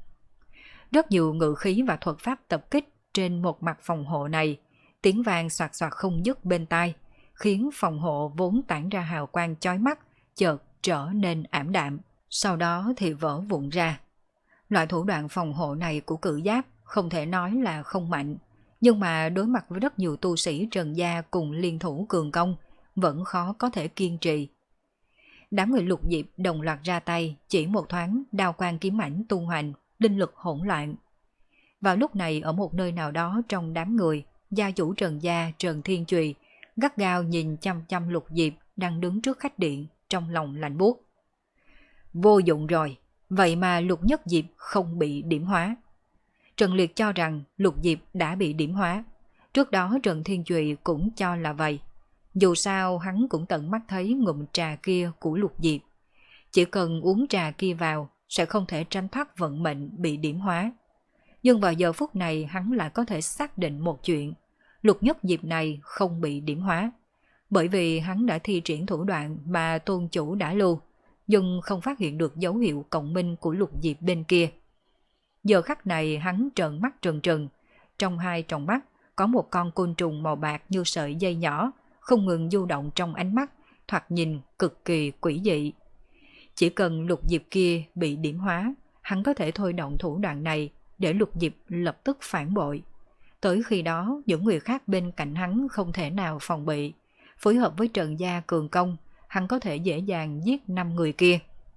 Rất nhiều ngự khí và thuật pháp tập kích trên một mặt phòng hộ này, tiếng vang xoạt xoạt không dứt bên tai, khiến phòng hộ vốn tản ra hào quang chói mắt, chợt trở nên ảm đạm, sau đó thì vỡ vụn ra. Loại thủ đoạn phòng hộ này của cự giáp không thể nói là không mạnh, nhưng mà đối mặt với rất nhiều tu sĩ Trần gia cùng liên thủ cường công, vẫn khó có thể kiên trì. Đám người Lục Diệp đồng loạt ra tay, chỉ một thoáng đao quang kiếm ảnh tung hoành, linh lực hỗn loạn. Vào lúc này ở một nơi nào đó trong đám người, gia chủ Trần gia Trần Thiên Trùy gắt gao nhìn chăm chăm Lục Diệp đang đứng trước khách điện, trong lòng lạnh buốt. Vô dụng rồi, vậy mà Lục Nhất Diệp không bị điểm hóa. Trần Liệt cho rằng Lục Diệp đã bị điểm hóa. Trước đó Trần Thiên Trùy cũng cho là vậy. Dù sao hắn cũng tận mắt thấy ngụm trà kia của Lục Diệp. Chỉ cần uống trà kia vào sẽ không thể tránh thoát vận mệnh bị điểm hóa. Nhưng vào giờ phút này hắn lại có thể xác định một chuyện. Lục Nhất Diệp này không bị điểm hóa. Bởi vì hắn đã thi triển thủ đoạn mà tôn chủ đã lưu, nhưng không phát hiện được dấu hiệu cộng minh của Lục Diệp bên kia. Giờ khắc này hắn trợn mắt trừng trừng. Trong hai tròng mắt có một con côn trùng màu bạc như sợi dây nhỏ, không ngừng du động trong ánh mắt, thoạt nhìn cực kỳ quỷ dị. Chỉ cần Lục Diệp kia bị điểm hóa, hắn có thể thôi động thủ đoạn này để Lục Diệp lập tức phản bội. Tới khi đó, những người khác bên cạnh hắn không thể nào phòng bị. Phối hợp với Trần gia cường công, hắn có thể dễ dàng giết năm người kia.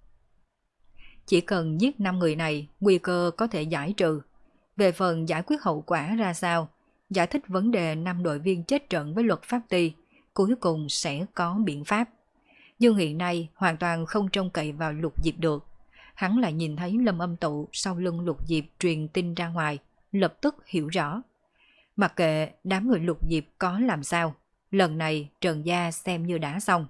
Chỉ cần giết năm người này, nguy cơ có thể giải trừ. Về phần giải quyết hậu quả ra sao, giải thích vấn đề năm đội viên chết trận với luật pháp ty, cuối cùng sẽ có biện pháp. Nhưng hiện nay hoàn toàn không trông cậy vào Lục Diệp được. Hắn lại nhìn thấy Lâm Âm Tụ sau lưng Lục Diệp truyền tin ra ngoài, lập tức hiểu rõ. Mặc kệ đám người Lục Diệp có làm sao, lần này Trần gia xem như đã xong.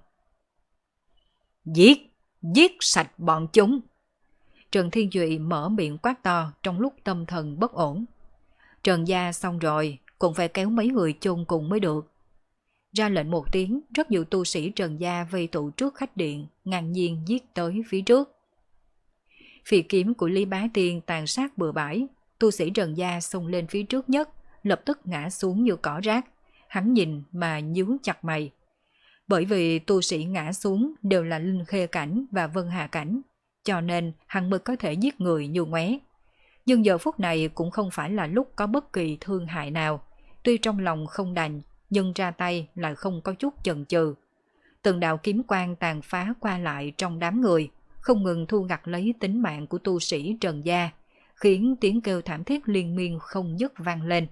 Giết, giết sạch bọn chúng. Trần Thiên Duy mở miệng quát to trong lúc tâm thần bất ổn. Trần gia xong rồi, cũng phải kéo mấy người chôn cùng mới được. Ra lệnh một tiếng, rất nhiều tu sĩ Trần gia vây tụ trước khách điện, ngang nhiên giết tới phía trước. Phi kiếm của Lý Bá Tiên tàn sát bừa bãi, tu sĩ Trần gia xông lên phía trước nhất, lập tức ngã xuống như cỏ rác. Hắn nhìn mà nhíu chặt mày. Bởi vì tu sĩ ngã xuống đều là Linh Khê cảnh và Vân Hà cảnh, cho nên hắn mới có thể giết người như ngoé. Nhưng giờ phút này cũng không phải là lúc có bất kỳ thương hại nào. Tuy trong lòng không đành, nhưng ra tay lại không có chút chần chừ. Từng đạo kiếm quang tàn phá qua lại trong đám người, không ngừng thu gặt lấy tính mạng của tu sĩ Trần gia, khiến tiếng kêu thảm thiết liên miên không dứt vang lên.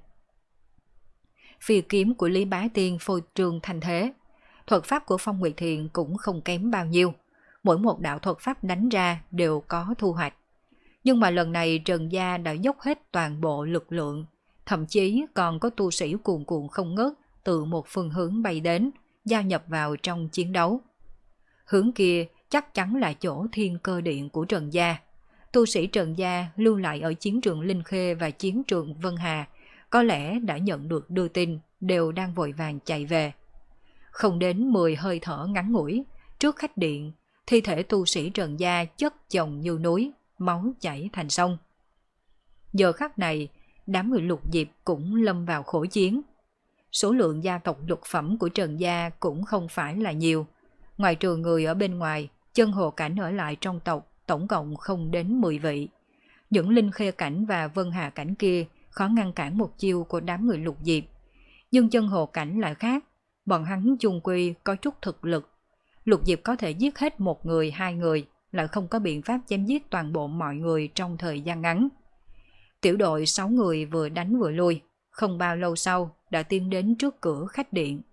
Phi kiếm của Lý Bá Tiên phô trương thành thế, thuật pháp của Phong Nguyệt Thiện cũng không kém bao nhiêu. Mỗi một đạo thuật pháp đánh ra đều có thu hoạch. Nhưng mà lần này Trần gia đã dốc hết toàn bộ lực lượng, thậm chí còn có tu sĩ cuồn cuộn không ngớt từ một phương hướng bay đến, gia nhập vào trong chiến đấu. Hướng kia chắc chắn là chỗ thiên cơ điện của Trần gia. Tu sĩ Trần gia lưu lại ở chiến trường Linh Khê và chiến trường Vân Hà, có lẽ đã nhận được đưa tin, đều đang vội vàng chạy về. Không đến mười hơi thở ngắn ngủi, trước khách điện, thi thể tu sĩ Trần gia chất chồng như núi, máu chảy thành sông. Giờ khắc này, đám người Lục Diệp cũng lâm vào khổ chiến. Số lượng gia tộc lục phẩm của Trần gia cũng không phải là nhiều. Ngoài trừ người ở bên ngoài, chân hồ cảnh ở lại trong tộc tổng cộng không đến mười vị. Những Linh Khê cảnh và Vân Hà cảnh kia khó ngăn cản một chiêu của đám người Lục Diệp. Nhưng chân hồ cảnh lại khác, bọn hắn chung quy có chút thực lực. Lục Diệp có thể giết hết một người, hai người, lại không có biện pháp chém giết toàn bộ mọi người trong thời gian ngắn. Tiểu đội sáu người vừa đánh vừa lui, không bao lâu sau đã tiến đến trước cửa khách điện.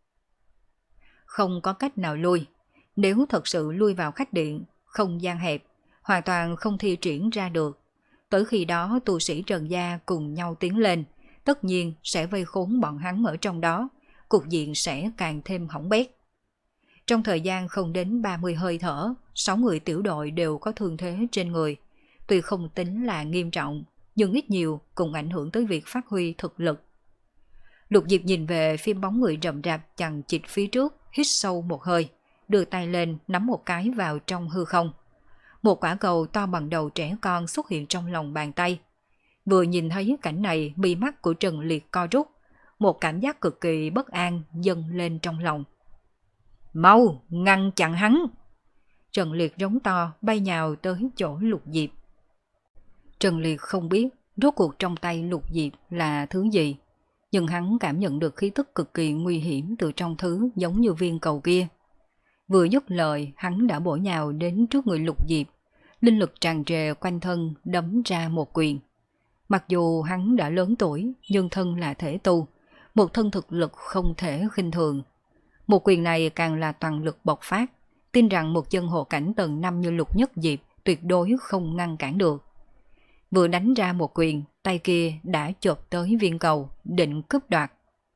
Không có cách nào lui, nếu thật sự lui vào khách điện, không gian hẹp, hoàn toàn không thi triển ra được. Tới khi đó tu sĩ Trần gia cùng nhau tiến lên, tất nhiên sẽ vây khốn bọn hắn ở trong đó, cục diện sẽ càng thêm hỏng bét. Trong thời gian không đến ba mươi hơi thở, sáu người tiểu đội đều có thương thế trên người. Tuy không tính là nghiêm trọng, nhưng ít nhiều cũng ảnh hưởng tới việc phát huy thực lực. Lục Diệp nhìn về phía bóng người rậm rạp chằng chịt phía trước, hít sâu một hơi, đưa tay lên nắm một cái vào trong hư không. Một quả cầu to bằng đầu trẻ con xuất hiện trong lòng bàn tay. Vừa nhìn thấy cảnh này, mi mắt của Trần Liệt co rút, một cảm giác cực kỳ bất an dâng lên trong lòng. Mau, ngăn chặn hắn! Trần Liệt rống to, bay nhào tới chỗ Lục Diệp. Trần Liệt không biết rốt cuộc trong tay Lục Diệp là thứ gì, nhưng hắn cảm nhận được khí tức cực kỳ nguy hiểm từ trong thứ giống như viên cầu kia. Vừa dứt lời, hắn đã bổ nhào đến trước người Lục Diệp, linh lực tràn trề quanh thân đấm ra một quyền. Mặc dù hắn đã lớn tuổi, nhưng thân là thể tu, một thân thực lực không thể khinh thường. Một quyền này càng là toàn lực bộc phát, tin rằng một chân hộ cảnh tầng năm như Lục Nhất Diệp tuyệt đối không ngăn cản được. Vừa đánh ra một quyền, tay kia đã chộp tới viên cầu, định cướp đoạt.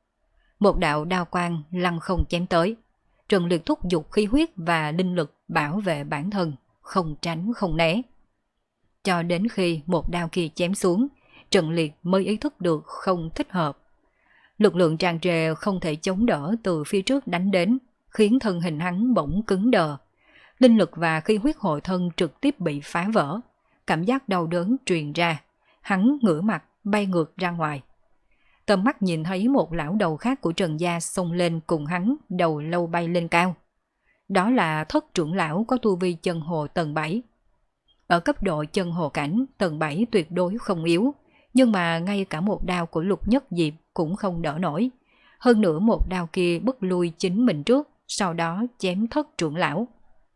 Một đạo đao quang lăng không chém tới. Trần Liệt thúc giục khí huyết và linh lực bảo vệ bản thân, không tránh không né. Cho đến khi một đao kia chém xuống, Trần Liệt mới ý thức được không thích hợp. Lực lượng tràn trề không thể chống đỡ từ phía trước đánh đến, khiến thân hình hắn bỗng cứng đờ. Linh lực và khí huyết hội thân trực tiếp bị phá vỡ. Cảm giác đau đớn truyền ra, hắn ngửa mặt bay ngược ra ngoài. Tầm mắt nhìn thấy một lão đầu khác của Trần gia xông lên cùng hắn, đầu lâu bay lên cao. Đó là thất trưởng lão có tu vi chân hồ tầng bảy. Ở cấp độ chân hồ cảnh, tầng bảy tuyệt đối không yếu, nhưng mà ngay cả một đao của Lục Nhất Diệp cũng không đỡ nổi. Hơn nữa một đao kia bức lui chính mình trước, sau đó chém thất trưởng lão.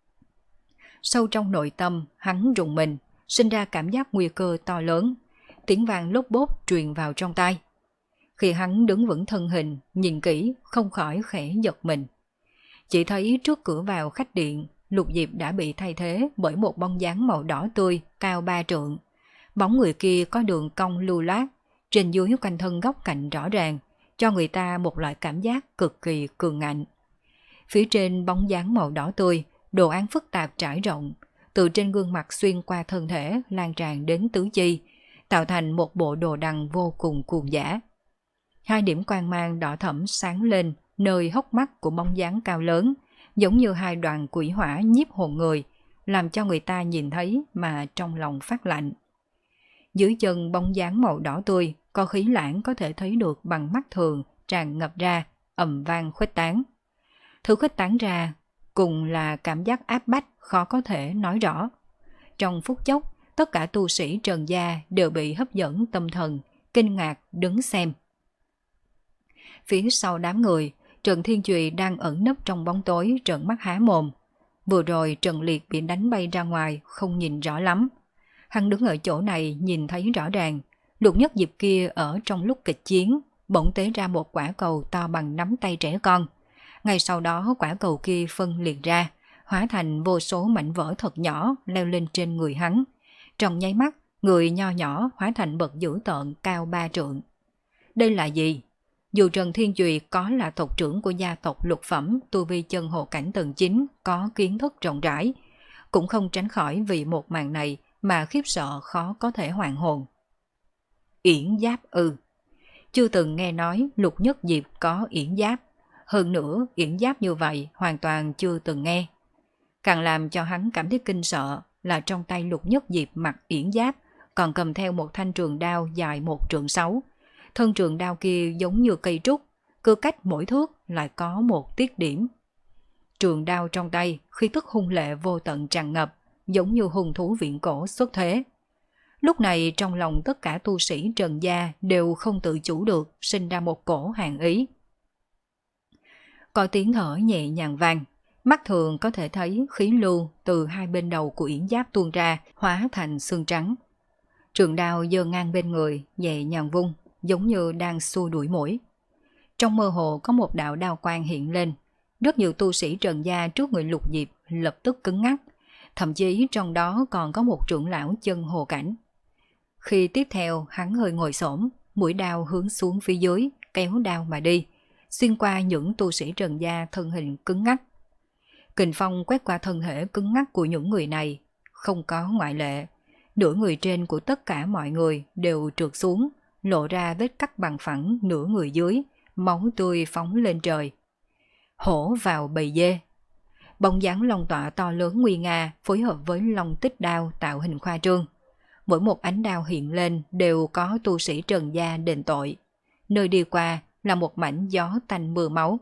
Sâu trong nội tâm, hắn rùng mình, sinh ra cảm giác nguy cơ to lớn. Tiếng vang lốp bốp truyền vào trong tai. Khi hắn đứng vững thân hình, nhìn kỹ, không khỏi khẽ giật mình. Chỉ thấy trước cửa vào khách điện, Lục Diệp đã bị thay thế bởi một bóng dáng màu đỏ tươi, cao ba trượng. Bóng người kia có đường cong lưu loát, trên dưới quanh thân góc cạnh rõ ràng, cho người ta một loại cảm giác cực kỳ cường ngạnh. Phía trên bóng dáng màu đỏ tươi, đồ án phức tạp trải rộng, từ trên gương mặt xuyên qua thân thể lan tràn đến tứ chi, tạo thành một bộ đồ đằng vô cùng cuồng dã. Hai điểm quang mang đỏ thẫm sáng lên nơi hốc mắt của bóng dáng cao lớn, giống như hai đoàn quỷ hỏa nhiếp hồn người, làm cho người ta nhìn thấy mà trong lòng phát lạnh. Dưới chân bóng dáng màu đỏ tươi, có khí lãng có thể thấy được bằng mắt thường tràn ngập ra, ầm vang khuếch tán. Thứ khuếch tán ra cùng là cảm giác áp bách khó có thể nói rõ. Trong phút chốc, tất cả tu sĩ Trần gia đều bị hấp dẫn tâm thần, kinh ngạc đứng xem. Phía sau đám người, Trần Thiên Trùy đang ẩn nấp trong bóng tối trợn mắt há mồm. Vừa rồi Trần Liệt bị đánh bay ra ngoài, không nhìn rõ lắm. Hắn đứng ở chỗ này nhìn thấy rõ ràng, Lục Nhất Diệp kia ở trong lúc kịch chiến, bỗng tế ra một quả cầu to bằng nắm tay trẻ con. Ngay sau đó quả cầu kia phân liệt ra, hóa thành vô số mảnh vỡ thật nhỏ leo lên trên người hắn. Trong nháy mắt, người nho nhỏ hóa thành bậc dữ tợn cao ba trượng. Đây là gì? Dù Trần Thiên Trùy có là tộc trưởng của gia tộc lục phẩm tu vi chân hồ cảnh tầng chín, có kiến thức rộng rãi, cũng không tránh khỏi vì một màn này mà khiếp sợ khó có thể hoàn hồn. Yển giáp ư. Chưa từng nghe nói Lục Nhất Diệp có yển giáp. Hơn nữa yển giáp như vậy hoàn toàn chưa từng nghe. Càng làm cho hắn cảm thấy kinh sợ là trong tay Lục Nhất Diệp mặc yển giáp, còn cầm theo một thanh trường đao dài một trượng sáu. Thân trường đao kia giống như cây trúc, cứ cách mỗi thước lại có một tiết điểm. Trường đao trong tay khi tức hung lệ vô tận tràn ngập, giống như hung thú viễn cổ xuất thế. Lúc này trong lòng tất cả tu sĩ Trần gia đều không tự chủ được, sinh ra một cổ hàn ý. Có tiếng thở nhẹ nhàng vang, mắt thường có thể thấy khí lưu từ hai bên đầu của yển giáp tuôn ra, hóa thành xương trắng. Trường đao giơ ngang bên người, nhẹ nhàng vung, giống như đang xua đuổi muỗi. Trong mơ hồ có một đạo đao quang hiện lên, rất nhiều tu sĩ Trần gia trước người Lục Diệp lập tức cứng ngắc, thậm chí trong đó còn có một trưởng lão chân hồ cảnh. Khi tiếp theo hắn hơi ngồi xổm, mũi đao hướng xuống phía dưới, kéo đao mà đi, xuyên qua những tu sĩ Trần gia thân hình cứng ngắc. Kình phong quét qua thân thể cứng ngắc của những người này, không có ngoại lệ. Nửa người trên của tất cả mọi người đều trượt xuống, lộ ra vết cắt bằng phẳng nửa người dưới, máu tươi phóng lên trời. Hổ vào bầy dê. Bóng dáng long tọa to lớn nguy nga phối hợp với long tích đao tạo hình khoa trương. Mỗi một ánh đao hiện lên đều có tu sĩ Trần gia đền tội. Nơi đi qua là một mảnh gió tanh mưa máu.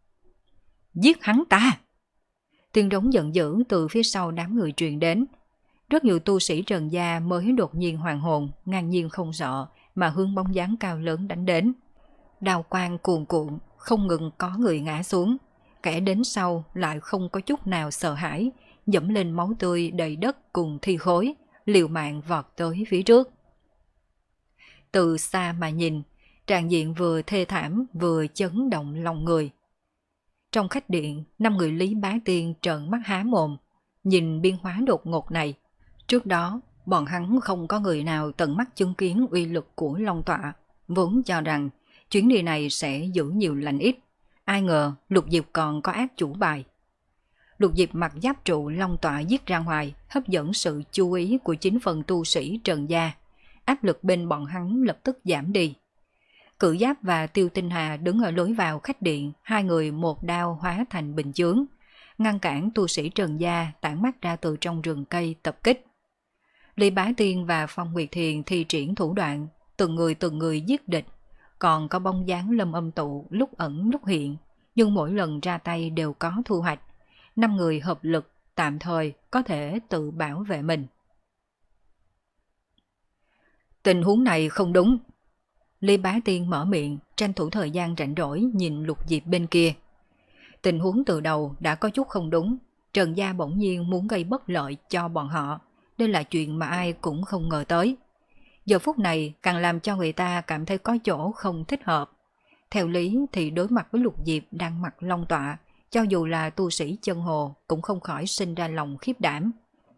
Giết hắn ta! Tiếng rống giận dữ từ phía sau đám người truyền đến. Rất nhiều tu sĩ Trần gia mới đột nhiên hoàn hồn, ngang nhiên không sợ, mà hướng bóng dáng cao lớn đánh đến. Đao quang cuồn cuộn, không ngừng có người ngã xuống. Kẻ đến sau lại không có chút nào sợ hãi, dẫm lên máu tươi đầy đất cùng thi khối, liều mạng vọt tới phía trước. Từ xa mà nhìn, tràng diện vừa thê thảm vừa chấn động lòng người. Trong khách điện, năm người Lý Bá Tiên trợn mắt há mồm, nhìn biến hóa đột ngột này. Trước đó, bọn hắn không có người nào tận mắt chứng kiến uy lực của Long Tọa, vốn cho rằng chuyến đi này sẽ giữ nhiều lành ít. Ai ngờ Lục Diệp còn có ác chủ bài. Lục Diệp mặc giáp trụ Long Tọa giết ra ngoài, hấp dẫn sự chú ý của chính phần tu sĩ Trần gia. Áp lực bên bọn hắn lập tức giảm đi. Cử Giáp và Tiêu Tinh Hà đứng ở lối vào khách điện, hai người một đao hóa thành bình chướng, ngăn cản tu sĩ Trần gia tản mắt ra từ trong rừng cây tập kích. Lý Bá Tiên và Phong Nguyệt Thiền thi triển thủ đoạn, từng người từng người giết địch, còn có bóng dáng Lâm Âm Tụ lúc ẩn lúc hiện, nhưng mỗi lần ra tay đều có thu hoạch. năm người hợp lực tạm thời có thể tự bảo vệ mình. Tình huống này không đúng. Lý Bá Tiên mở miệng, tranh thủ thời gian rảnh rỗi nhìn Lục Diệp bên kia. Tình huống từ đầu đã có chút không đúng, Trần Gia bỗng nhiên muốn gây bất lợi cho bọn họ, đây là chuyện mà ai cũng không ngờ tới. Giờ phút này càng làm cho người ta cảm thấy có chỗ không thích hợp. Theo lý thì đối mặt với Lục Diệp đang mặc long tọa, cho dù là tu sĩ chân hồ cũng không khỏi sinh ra lòng khiếp đảm.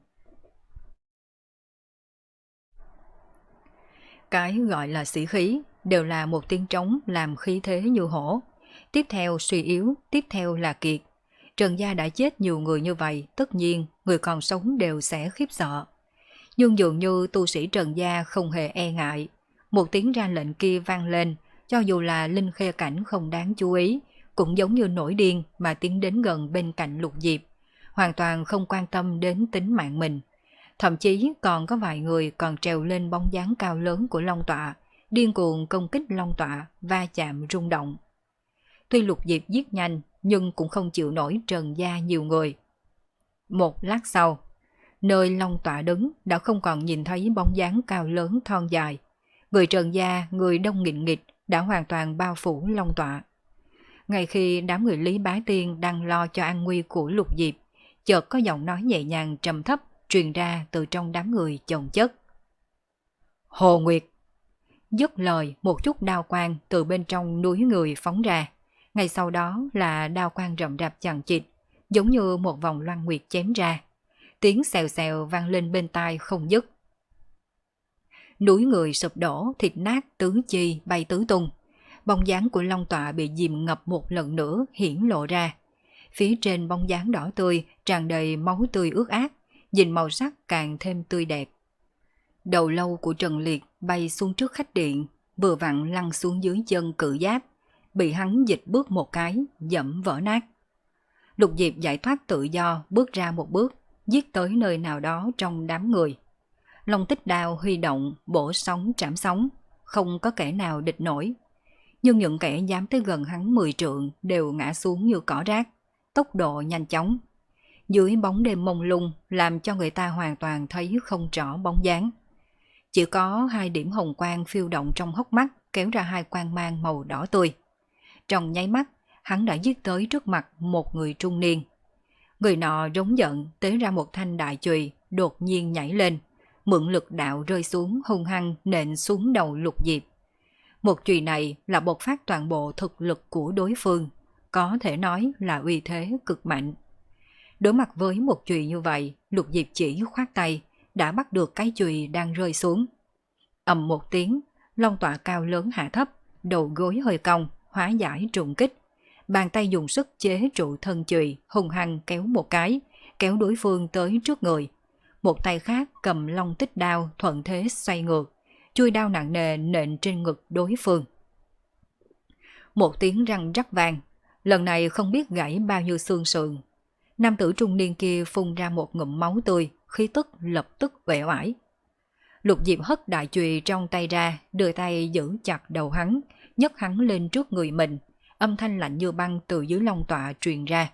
Cái gọi là sĩ khí đều là một tiếng trống làm khí thế như hổ. Tiếp theo suy yếu, tiếp theo là kiệt. Trần Gia đã chết nhiều người như vậy, tất nhiên người còn sống đều sẽ khiếp sợ. Nhưng dường như tu sĩ Trần Gia không hề e ngại. Một tiếng ra lệnh kia vang lên, cho dù là linh khê cảnh không đáng chú ý, cũng giống như nổi điên mà tiến đến gần bên cạnh Lục Diệp, hoàn toàn không quan tâm đến tính mạng mình. Thậm chí còn có vài người còn trèo lên bóng dáng cao lớn của long tọa, điên cuồng công kích long tọa, va chạm rung động. Tuy Lục Diệp giết nhanh, nhưng cũng không chịu nổi Trần Gia nhiều người. Một lát sau, nơi long tọa đứng đã không còn nhìn thấy bóng dáng cao lớn thon dài. Người Trần Gia, người đông nghịt nghịt đã hoàn toàn bao phủ long tọa. Ngay khi đám người Lý Bá Tiên đang lo cho an nguy của Lục Diệp, chợt có giọng nói nhẹ nhàng trầm thấp truyền ra từ trong đám người chồng chất. Hồ Nguyệt! Dứt lời, một chút đao quang từ bên trong núi người phóng ra. Ngay sau đó là đao quang rậm rạp chằng chịt, giống như một vòng loan nguyệt chém ra. Tiếng xèo xèo vang lên bên tai không dứt. Núi người sụp đổ, thịt nát, tứ chi bay tứ tung. Bóng dáng của long tọa bị dìm ngập một lần nữa hiển lộ ra. Phía trên bóng dáng đỏ tươi tràn đầy máu tươi ướt át, nhìn màu sắc càng thêm tươi đẹp. Đầu lâu của Trần Liệt bay xuống trước khách điện, vừa vặn lăn xuống dưới chân cự giáp, bị hắn dịch bước một cái, dẫm vỡ nát. Lục Diệp giải thoát tự do, bước ra một bước, giết tới nơi nào đó trong đám người. Long tích đao huy động, bổ sóng trảm sóng, không có kẻ nào địch nổi. Nhưng những kẻ dám tới gần hắn mười trượng đều ngã xuống như cỏ rác, tốc độ nhanh chóng. Dưới bóng đêm mông lung làm cho người ta hoàn toàn thấy không rõ bóng dáng. Chỉ có hai điểm hồng quang phiêu động trong hốc mắt kéo ra hai quang mang màu đỏ tươi. Trong nháy mắt, hắn đã giết tới trước mặt một người trung niên. Người nọ rống giận tế ra một thanh đại chùy, đột nhiên nhảy lên, mượn lực đạo rơi xuống hung hăng nện xuống đầu Lục Diệp. Một chùy này là bộc phát toàn bộ thực lực của đối phương, có thể nói là uy thế cực mạnh. Đối mặt với một chùy như vậy, Lục Diệp chỉ khoát tay, đã bắt được cái chùy đang rơi xuống. Ầm một tiếng, long tọa cao lớn hạ thấp, đầu gối hơi cong, hóa giải trùng kích. Bàn tay dùng sức chế trụ thân chùy, hung hăng kéo một cái, kéo đối phương tới trước người. Một tay khác cầm long tích đao thuận thế xoay ngược, chui đao nặng nề nện trên ngực đối phương. Một tiếng răng rắc vang, lần này không biết gãy bao nhiêu xương sườn. Nam tử trung niên kia phun ra một ngụm máu tươi, khí tức lập tức uể oải. Lục Diệp hất đại chùy trong tay ra, đưa tay giữ chặt đầu hắn, nhấc hắn lên trước người mình. Âm thanh lạnh như băng từ dưới long tọa truyền ra.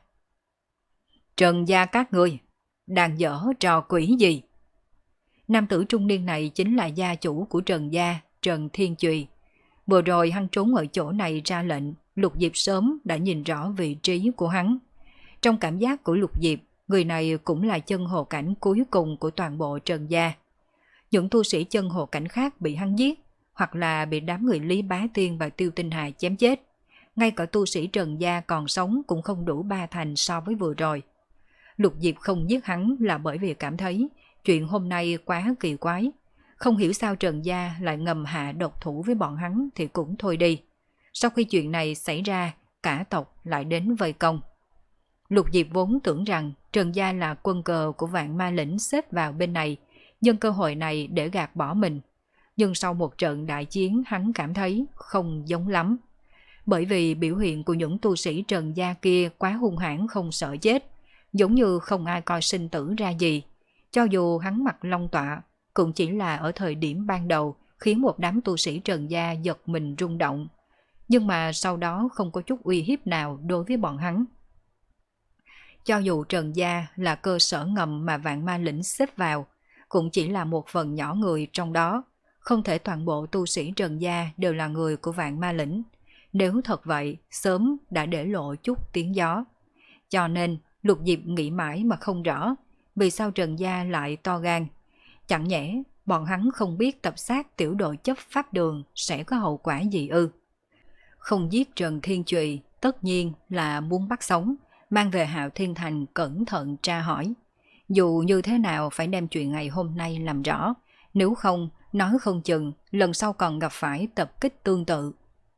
Trần gia các ngươi, đang dở trò quỷ gì? Nam tử trung niên này chính là gia chủ của Trần gia, Trần Thiên Chùy. Vừa rồi hắn trốn ở chỗ này ra lệnh, Lục Diệp sớm đã nhìn rõ vị trí của hắn. Trong cảm giác của Lục Diệp, người này cũng là chân hồ cảnh cuối cùng của toàn bộ Trần gia. Những tu sĩ chân hồ cảnh khác bị hắn giết, hoặc là bị đám người Lý Bá Tiên và Tiêu Tinh Hà chém chết. Ngay cả tu sĩ Trần gia còn sống cũng không đủ ba thành so với vừa rồi. Lục Diệp không giết hắn là bởi vì cảm thấy chuyện hôm nay quá kỳ quái. Không hiểu sao Trần gia lại ngầm hạ độc thủ với bọn hắn thì cũng thôi đi. Sau khi chuyện này xảy ra, cả tộc lại đến vây công. Lục Diệp vốn tưởng rằng Trần gia là quân cờ của Vạn Ma Lĩnh xếp vào bên này, nhân cơ hội này để gạt bỏ mình. Nhưng sau một trận đại chiến hắn cảm thấy không giống lắm. Bởi vì biểu hiện của những tu sĩ Trần gia kia quá hung hãn không sợ chết, giống như không ai coi sinh tử ra gì. Cho dù hắn mặc long tọa, cũng chỉ là ở thời điểm ban đầu khiến một đám tu sĩ Trần gia giật mình rung động. Nhưng mà sau đó không có chút uy hiếp nào đối với bọn hắn. Cho dù Trần Gia là cơ sở ngầm mà Vạn Ma Lĩnh xếp vào, cũng chỉ là một phần nhỏ người trong đó, không thể toàn bộ tu sĩ Trần Gia đều là người của Vạn Ma Lĩnh. Nếu thật vậy, sớm đã để lộ chút tiếng gió. Cho nên, Lục Diệp nghĩ mãi mà không rõ, vì sao Trần Gia lại to gan. Chẳng nhẽ, bọn hắn không biết tập sát tiểu đội chấp pháp đường sẽ có hậu quả gì ư? Không giết Trần Thiên Trụy, tất nhiên là muốn bắt sống, mang về Hạo Thiên Thành cẩn thận tra hỏi. Dù như thế nào phải đem chuyện ngày hôm nay làm rõ, nếu không, nói không chừng, lần sau còn gặp phải tập kích tương tự.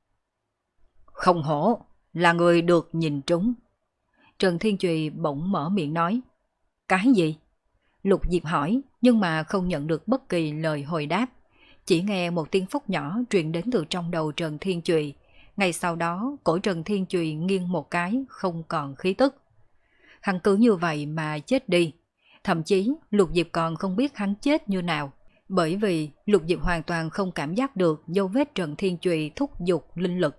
Không hổ, là người được nhìn trúng. Trần Thiên Trùy bỗng mở miệng nói. Cái gì? Lục Diệp hỏi, nhưng mà không nhận được bất kỳ lời hồi đáp. Chỉ nghe một tiếng phốc nhỏ truyền đến từ trong đầu Trần Thiên Trùy. Ngay sau đó, cổ Trần Thiên Trùy nghiêng một cái, không còn khí tức. Hắn cứ như vậy mà chết đi. Thậm chí, Lục Diệp còn không biết hắn chết như nào. Bởi vì Lục Diệp hoàn toàn không cảm giác được dấu vết Trần Thiên Trùy thúc giục linh lực.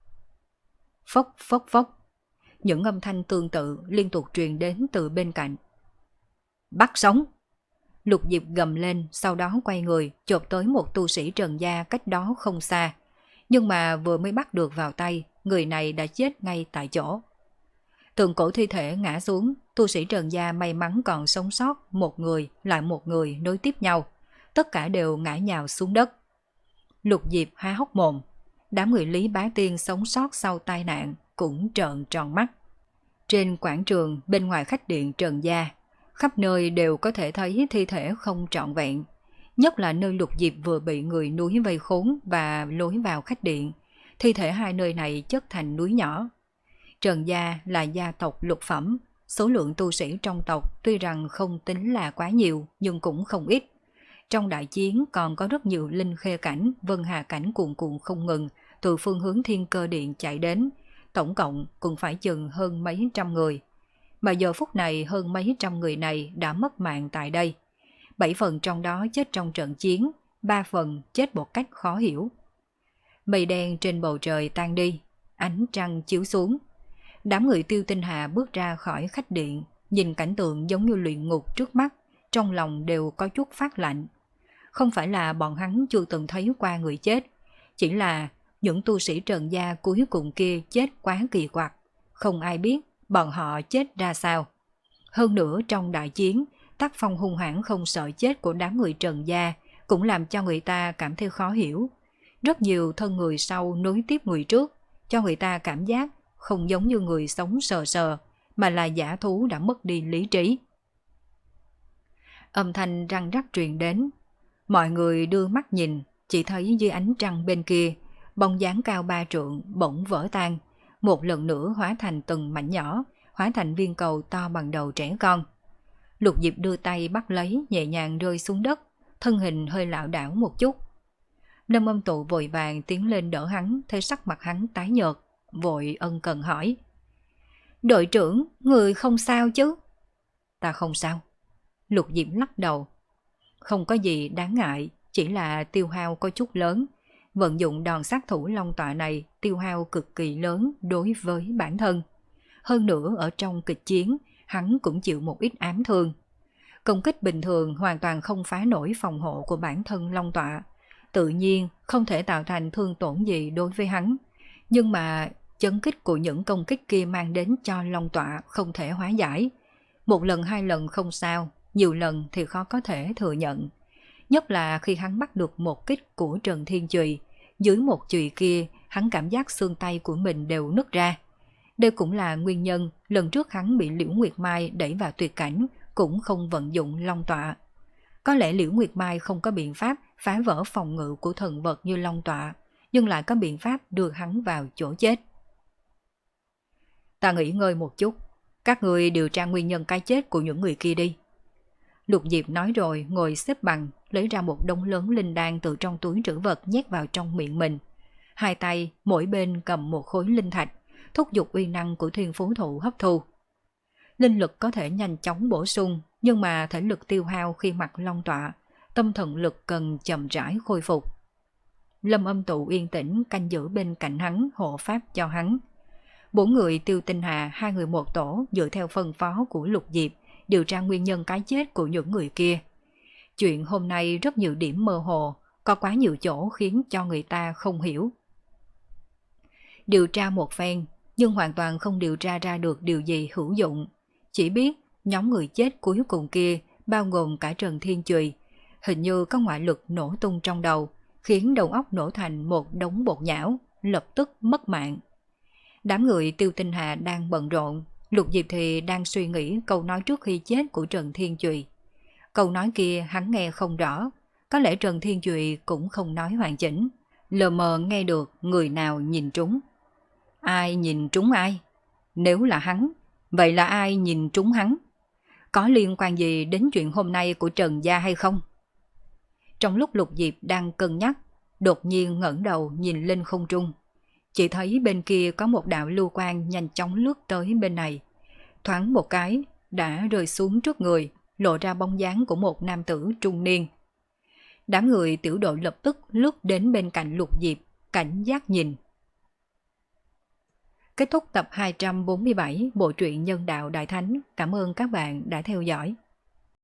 Phốc phốc phốc. Những âm thanh tương tự liên tục truyền đến từ bên cạnh. Bắt sống! Lục Diệp gầm lên, sau đó quay người, chộp tới một tu sĩ Trần Gia cách đó không xa. Nhưng mà vừa mới bắt được vào tay, người này đã chết ngay tại chỗ. Tượng cổ thi thể ngã xuống, tu sĩ Trần Gia may mắn còn sống sót, một người lại một người nối tiếp nhau. Tất cả đều ngã nhào xuống đất. Lục Diệp há hốc mồm. Đám người Lý Bá Tiên sống sót sau tai nạn cũng trợn tròn mắt. Trên quảng trường bên ngoài khách điện Trần Gia, khắp nơi đều có thể thấy thi thể không trọn vẹn. Nhất là nơi Lục Diệp vừa bị người núi vây khốn và lối vào khách điện, thi thể hai nơi này chất thành núi nhỏ. Trần Gia là gia tộc lục phẩm, số lượng tu sĩ trong tộc tuy rằng không tính là quá nhiều nhưng cũng không ít. Trong đại chiến còn có rất nhiều linh khê cảnh, vân hà cảnh cuồn cuộn không ngừng từ phương hướng Thiên Cơ Điện chạy đến, tổng cộng cũng phải chừng hơn mấy trăm người. Mà giờ phút này hơn mấy trăm người này đã mất mạng tại đây. Bảy phần trong đó chết trong trận chiến, ba phần chết một cách khó hiểu. Mây đen trên bầu trời tan đi, ánh trăng chiếu xuống. Đám người Tiêu Tinh Hà bước ra khỏi khách điện, nhìn cảnh tượng giống như luyện ngục trước mắt, trong lòng đều có chút phát lạnh. Không phải là bọn hắn chưa từng thấy qua người chết, chỉ là những tu sĩ Trần Gia cuối cùng kia chết quá kỳ quặc, không ai biết bọn họ chết ra sao. Hơn nữa trong đại chiến, tác phong hung hãn không sợ chết của đám người Trần Gia cũng làm cho người ta cảm thấy khó hiểu. Rất nhiều thân người sau nối tiếp người trước, cho người ta cảm giác không giống như người sống sờ sờ, mà là giả thú đã mất đi lý trí. Âm thanh răng rắc truyền đến. Mọi người đưa mắt nhìn, chỉ thấy dưới ánh trăng bên kia, bóng dáng cao ba trượng bỗng vỡ tan, một lần nữa hóa thành từng mảnh nhỏ, hóa thành viên cầu to bằng đầu trẻ con. Lục Diệp đưa tay bắt lấy, nhẹ nhàng rơi xuống đất, thân hình hơi lảo đảo một chút. Lâm Âm Tụ vội vàng tiến lên đỡ hắn, thấy sắc mặt hắn tái nhợt, vội ân cần hỏi. Đội trưởng, người không sao chứ? Ta không sao. Lục Diệp lắc đầu. Không có gì đáng ngại, chỉ là tiêu hao có chút lớn. Vận dụng đòn sát thủ long tọa này tiêu hao cực kỳ lớn đối với bản thân. Hơn nữa ở trong kịch chiến, hắn cũng chịu một ít ám thương. Công kích bình thường hoàn toàn không phá nổi phòng hộ của bản thân long tọa. Tự nhiên không thể tạo thành thương tổn gì đối với hắn. Nhưng mà chấn kích của những công kích kia mang đến cho long tọa không thể hóa giải. Một lần hai lần không sao, nhiều lần thì khó có thể thừa nhận. Nhất là khi hắn bắt được một kích của Trần Thiên Trùy, dưới một chùy kia hắn cảm giác xương tay của mình đều nứt ra. Đây cũng là nguyên nhân lần trước hắn bị Liễu Nguyệt Mai đẩy vào tuyệt cảnh cũng không vận dụng long tọa. Có lẽ Liễu Nguyệt Mai không có biện pháp phá vỡ phòng ngự của thần vật như long tọa, nhưng lại có biện pháp đưa hắn vào chỗ chết. Ta nghỉ ngơi một chút, các người điều tra nguyên nhân cái chết của những người kia đi. Lục Diệp nói rồi ngồi xếp bằng, lấy ra một đống lớn linh đan từ trong túi trữ vật nhét vào trong miệng mình. Hai tay mỗi bên cầm một khối linh thạch, thúc giục uy năng của Thiên Phú Thụ hấp thu. Linh lực có thể nhanh chóng bổ sung, nhưng mà thể lực tiêu hao khi mặc long tọa, tâm thần lực cần chậm rãi khôi phục. Lâm Âm Tụ yên tĩnh canh giữ bên cạnh hắn hộ pháp cho hắn. Bốn người Tiêu Tinh Hà, hai người một tổ dựa theo phân phó của Lục Diệp điều tra nguyên nhân cái chết của những người kia. Chuyện hôm nay rất nhiều điểm mơ hồ, có quá nhiều chỗ khiến cho người ta không hiểu. Điều tra một phen, nhưng hoàn toàn không điều tra ra được điều gì hữu dụng. Chỉ biết nhóm người chết cuối cùng kia bao gồm cả Trần Thiên Chùy, hình như có ngoại lực nổ tung trong đầu, khiến đầu óc nổ thành một đống bột nhão, lập tức mất mạng. Đám người Tiêu Tinh Hà đang bận rộn, Lục Diệp thì đang suy nghĩ câu nói trước khi chết của Trần Thiên Chùy. Câu nói kia hắn nghe không rõ, có lẽ Trần Thiên Chùy cũng không nói hoàn chỉnh, lờ mờ nghe được người nào nhìn trúng. Ai nhìn trúng ai? Nếu là hắn, vậy là ai nhìn trúng hắn? Có liên quan gì đến chuyện hôm nay của Trần gia hay không? Trong lúc Lục Diệp đang cân nhắc, đột nhiên ngẩng đầu nhìn lên không trung. Chỉ thấy bên kia có một đạo lưu quang nhanh chóng lướt tới bên này. Thoáng một cái, đã rơi xuống trước người, lộ ra bóng dáng của một nam tử trung niên. Đám người tiểu đội lập tức lướt đến bên cạnh Lục Diệp, cảnh giác nhìn. Kết thúc tập hai trăm bốn mươi bảy bộ truyện Nhân đạo Đại Thánh. Cảm ơn các bạn đã theo dõi.